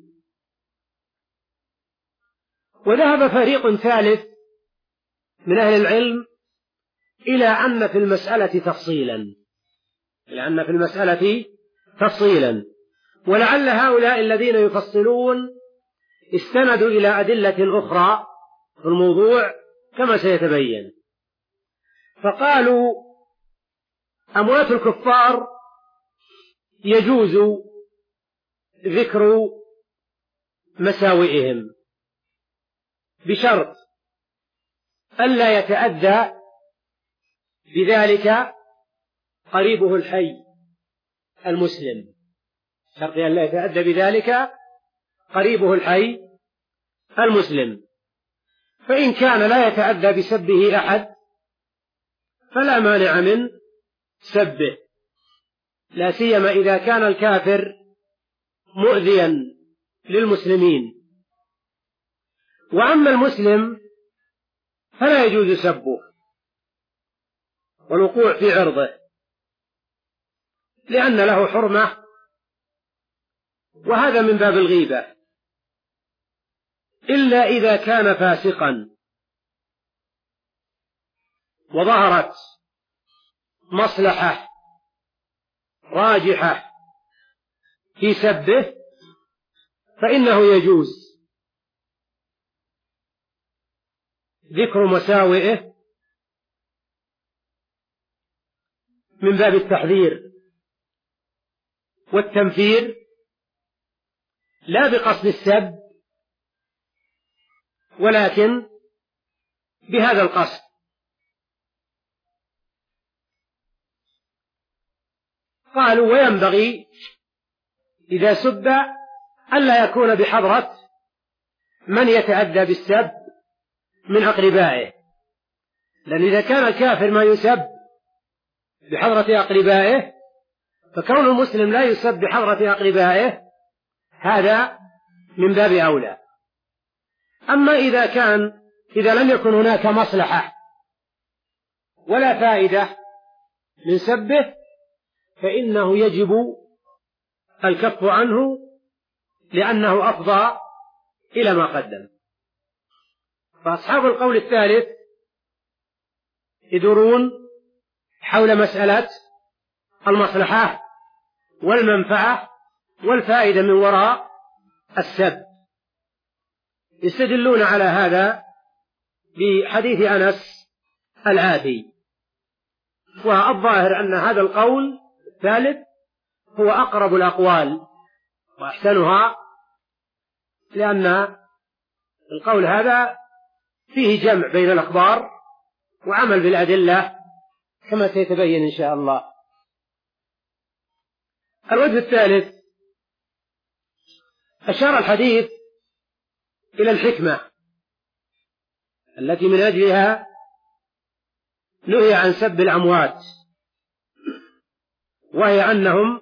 وذهب فريق ثالث من أهل العلم إلى أن في المسألة تفصيلا، إلى أن في المسألة تفصيلا، ولعل هؤلاء الذين يفصلون استندوا إلى أدلة أخرى في الموضوع كما سيتبين. فقالوا أموات الكفار يجوز ذكر مساوئهم بشرط ألا يتأذى بذلك قريبه الحي المسلم، شرط ألا يتأذى بذلك قريبه الحي المسلم. فإن كان لا يتأذى بسبه أحد فلا مانع من سبه، لا سيما إذا كان الكافر مؤذيا للمسلمين. وأما المسلم فلا يجوز سبه والوقوع في عرضه، لأن له حرمة، وهذا من باب الغيبة، إلا إذا كان فاسقا وظهرت مصلحة راجحة في سبه فإنه يجوز ذكر مساوئه من باب التحذير والتنفير، لا بقصد السب ولكن بهذا القصد. قالوا وينبغي إذا سب ألا يكون بحضرة من يتأذى بالسب من أقربائه، لأن إذا كان الكافر ما يسب بحضرة أقربائه فكون المسلم لا يسب بحضرة أقربائه هذا من باب أولى. أما إذا كان إذا لم يكن هناك مصلحة ولا فائدة من سبه فإنه يجب الكف عنه، لأنه أفضى إلى ما قدم. فأصحاب القول الثالث يدورون حول مسألة المصلحة والمنفعة والفائدة من وراء السب، يستدلون على هذا بحديث أنس العافي. والظاهر أن هذا القول الثالث هو أقرب الأقوال وأحسنها، لأن القول هذا فيه جمع بين الأخبار وعمل بالأدلة كما سيتبين إن شاء الله. الوجه الثالث أشار الحديث إلى الحكمة التي من أجلها نهي عن سب الأموات، وهي أنهم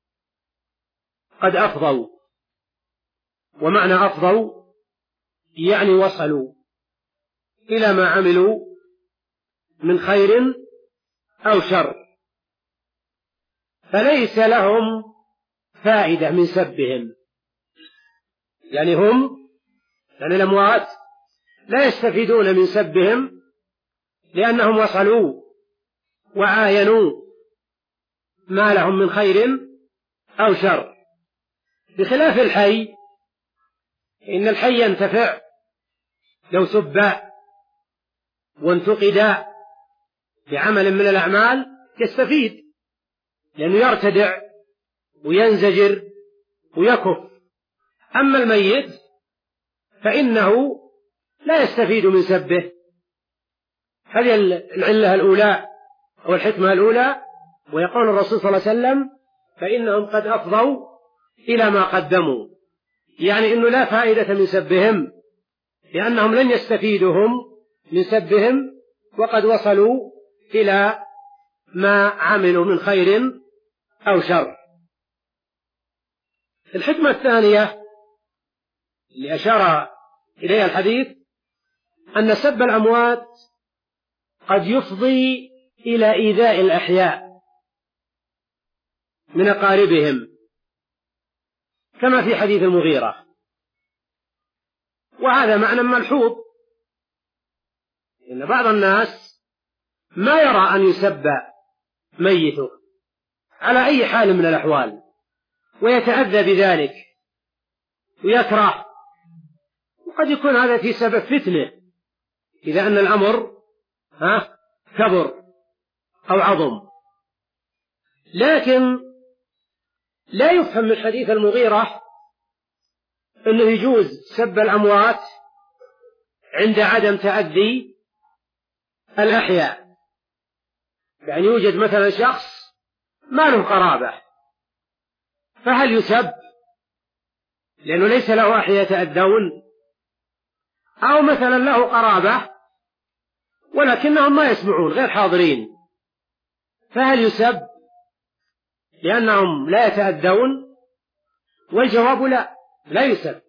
قد أفضوا، ومعنى أفضوا يعني وصلوا إلى ما عملوا من خير أو شر، فليس لهم فائدة من سبهم. يعني هم يعني الأموات لا يستفيدون من سبهم لأنهم وصلوا وعاينوا ما لهم من خير أو شر، بخلاف الحي، إن الحي ينتفع لو سب وانتقد بعمل من الأعمال يستفيد، لأنه يرتدع وينزجر ويكف. أما الميت فإنه لا يستفيد من سبه. هذه العلة الأولى أو الحكمة الأولى. ويقول الرسول صلى الله عليه وسلم فإنهم قد أفضوا إلى ما قدموا، يعني إنه لا فائدة من سبهم، لأنهم لن يستفيدهم من سبهم وقد وصلوا إلى ما عملوا من خير أو شر. الحكمة الثانية اللي أشار إليها الحديث أن سب الأموات قد يفضي إلى إيذاء الأحياء من أقاربهم، كما في حديث المغيرة، وهذا معنى ملحوظ، إن بعض الناس ما يرى أن يسب ميته على أي حال من الأحوال ويتأذى بذلك ويكره، وقد يكون هذا في سبب فتنة إذا أن الأمر ها كبر أو عظم. لكن لا يفهم من حديث المغيرة أنه يجوز سب الأموات عند عدم تأذي الأحياء. يعني يوجد مثلا شخص ما له قرابة، فهل يسب لأنه ليس له أحياء يتأذون؟ أو مثلا له قرابة ولكنهم ما يسمعون غير حاضرين، فهل يسب لأنهم لا يتأذون؟ والجواب لا، لا يسب،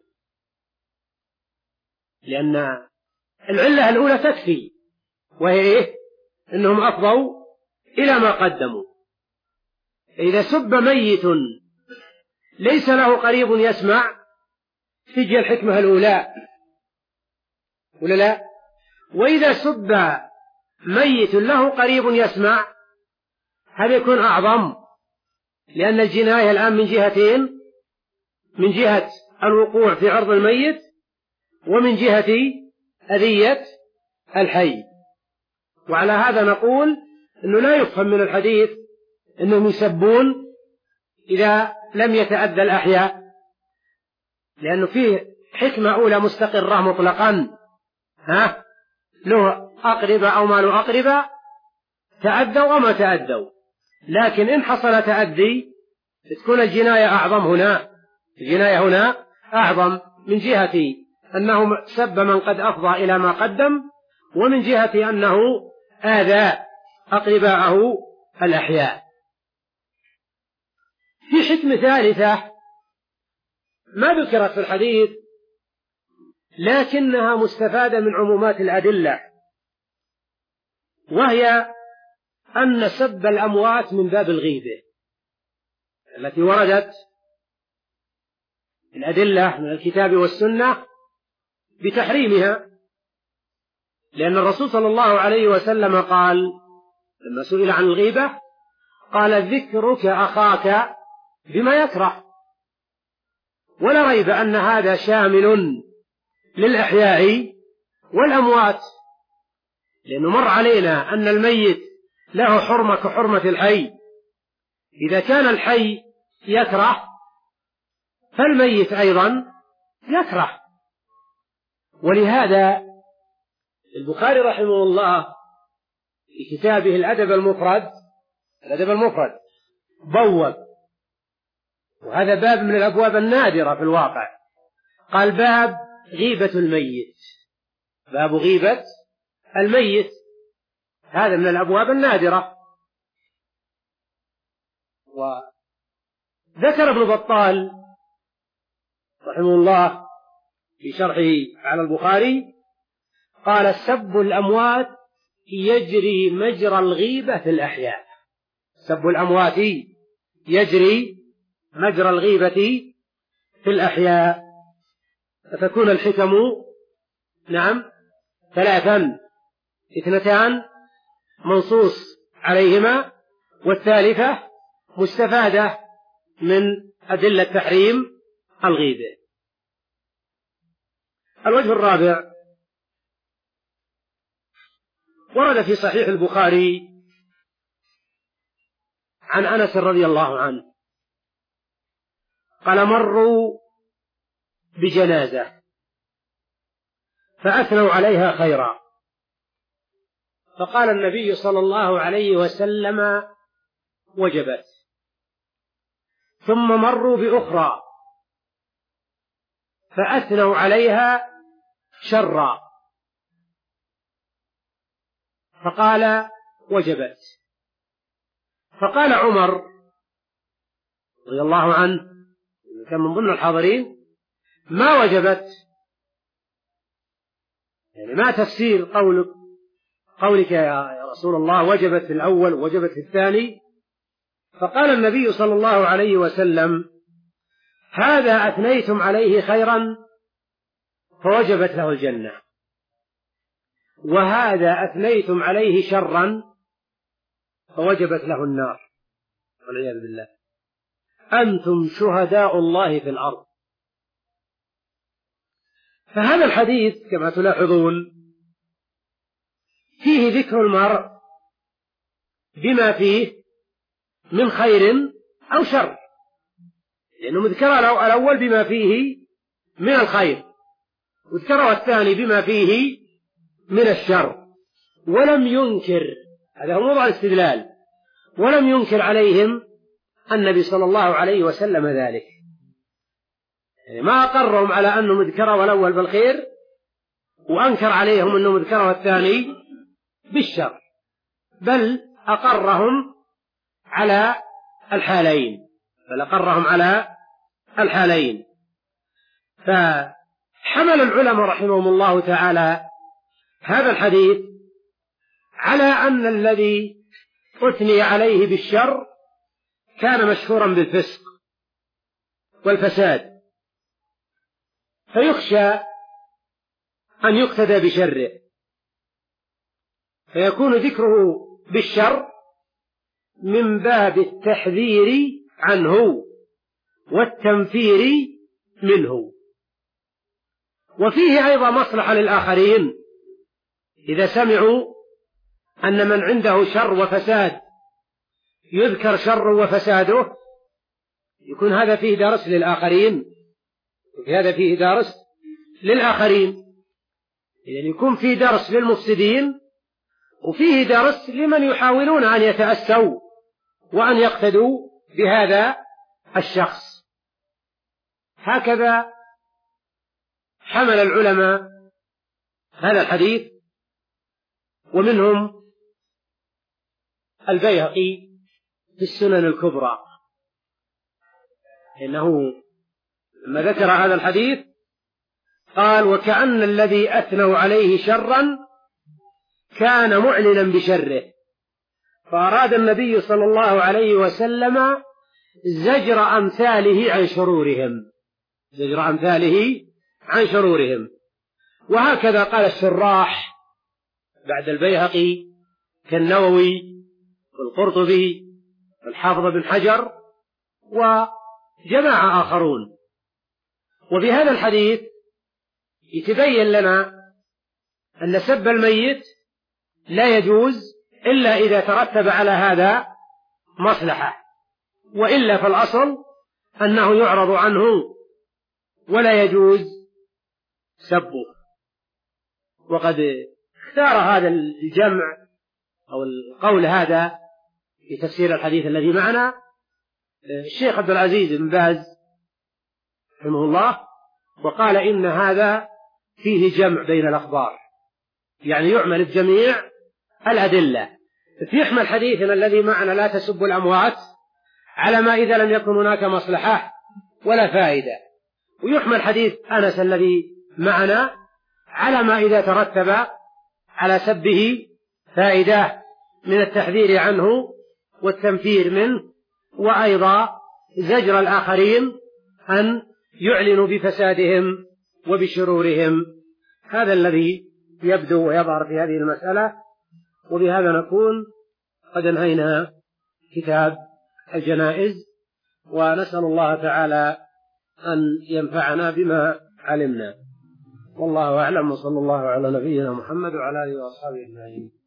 لأن العلة الأولى تكفي، وهي إيه؟ إنهم أفضوا إلى ما قدموا. إذا سب ميت ليس له قريب يسمع تجي الحكمة الأولى ولا لا؟ وإذا سب ميت له قريب يسمع هذا يكون أعظم، لأن الجناية الآن من جهتين، من جهة الوقوع في عرض الميت ومن جهة أذية الحي. وعلى هذا نقول أنه لا يفهم من الحديث أنهم يسبون إذا لم يتأذى الأحياء، لأنه فيه حكمة أولى مستقرة مطلقا، ها له أقربة أو ما له أقربة تأذوا وما تأذوا، لكن إن حصل تأذي تكون الجناية أعظم هنا، الجناية هنا أعظم من جهة أنه سب من قد أفضى إلى ما قدم، ومن جهة أنه آذى أقرباءه الأحياء. في حكمة ثالثة ما ذكرت في الحديث لكنها مستفادة من عمومات الأدلة، وهي أن سب الأموات من باب الغيبة التي وردت الأدلة من الكتاب والسنة بتحريمها، لأن الرسول صلى الله عليه وسلم قال لما سئل عن الغيبة قال ذكرك أخاك بما يكره. ولا ريب أن هذا شامل للأحياء والأموات، لأنه مر علينا أن الميت له حرمة كحرمة الحي، إذا كان الحي يكره فالميت أيضا يكره. ولهذا البخاري رحمه الله في كتابه الأدب المفرد الأدب المفرد بوب، وهذا باب من الأبواب النادرة في الواقع، قال باب غيبة الميت، باب غيبة الميت، هذا من الأبواب النادرة. وذكر ابن بطال رحمه الله في شرحه على البخاري قال سب الأموات يجري مجرى الغيبة في الأحياء، سب الأموات يجري مجرى الغيبة في الأحياء. فتكون الحكم نعم ثلاثا، اثنتان منصوص عليهما، والثالثة مستفادة من أدلة تحريم الغيبة. الوجه الرابع ورد في صحيح البخاري عن أنس رضي الله عنه قال مروا بجنازة فأثنوا عليها خيرا، فقال النبي صلى الله عليه وسلم وجبت، ثم مروا بأخرى فأثنوا عليها شرا، فقال وجبت، فقال عمر رضي الله عنه كان من ضمن الحاضرين ما وجبت، يعني ما تفسير قولك قولك يا رسول الله وجبت في الأول وجبت في الثاني؟ فقال النبي صلى الله عليه وسلم هذا أثنيتم عليه خيرا فوجبت له الجنة، وهذا أثنيتم عليه شرا فوجبت له النار والعياذ بالله. أنتم شهداء الله في الأرض. فهذا الحديث كما تلاحظون فيه ذكر المرء بما فيه من خير أو شر، لأنه مذكر الأول بما فيه من الخير وذكره الثاني بما فيه من الشر، ولم ينكر، هذا هو موضوع الاستدلال، ولم ينكر عليهم النبي صلى الله عليه وسلم ذلك، يعني ما أقرهم على أنه مذكره الأول بالخير وأنكر عليهم أنه مذكره الثاني بالشر، بل أقرهم على الحالين بل أقرهم على الحالين. فحمل العلماء رحمهم الله تعالى هذا الحديث على أن الذي أثني عليه بالشر كان مشهورا بالفسق والفساد، فيخشى أن يقتدى بشره، فيكون ذكره بالشر من باب التحذير عنه والتنفير منه. وفيه أيضا مصلحة للآخرين إذا سمعوا أن من عنده شر وفساد يذكر شر وفساده، يكون هذا فيه درس للآخرين، هذا فيه درس للآخرين، إذن يكون فيه درس للمفسدين وفيه درس لمن يحاولون أن يتأسوا وأن يقتدوا بهذا الشخص. هكذا حمل العلماء هذا الحديث، ومنهم البيهقي في السنن الكبرى، إنه لما ذكر هذا الحديث قال: وكأن الذي أثنوا عليه شرا كان معلنا بشره، فأراد النبي صلى الله عليه وسلم زجر أمثاله عن شرورهم، زجر أمثاله عن شرورهم. وهكذا قال الشراح بعد البيهقي كالنووي والقرطبي والحافظ بن حجر وجماعة آخرون. وبهذا الحديث يتبين لنا أن سب الميت لا يجوز إلا إذا ترتب على هذا مصلحة، وإلا فالأصل أنه يعرض عنه ولا يجوز سبه. وقد اختار هذا الجمع أو القول هذا في تفسير الحديث الذي معنا الشيخ عبد العزيز بن باز رحمه الله، وقال إن هذا فيه جمع بين الأخبار، يعني يعمل بجميع الأدلة. فيحمل حديثنا الذي معنا لا تسبوا الأموات على ما إذا لم يكن هناك مصلحة ولا فائدة، ويحمل حديث أنس الذي معنا على ما إذا ترتب على سبه فائدة من التحذير عنه والتنفير منه، وأيضا زجر الآخرين أن يعلنوا بفسادهم وبشرورهم. هذا الذي يبدو ويظهر في هذه المسألة. وبهذا نكون قد انهينا كتاب الجنائز، ونسأل الله تعالى أن ينفعنا بما علمنا. والله أعلم، وصلى الله على نبينا محمد وعلى آله وأصحابه أجمعين.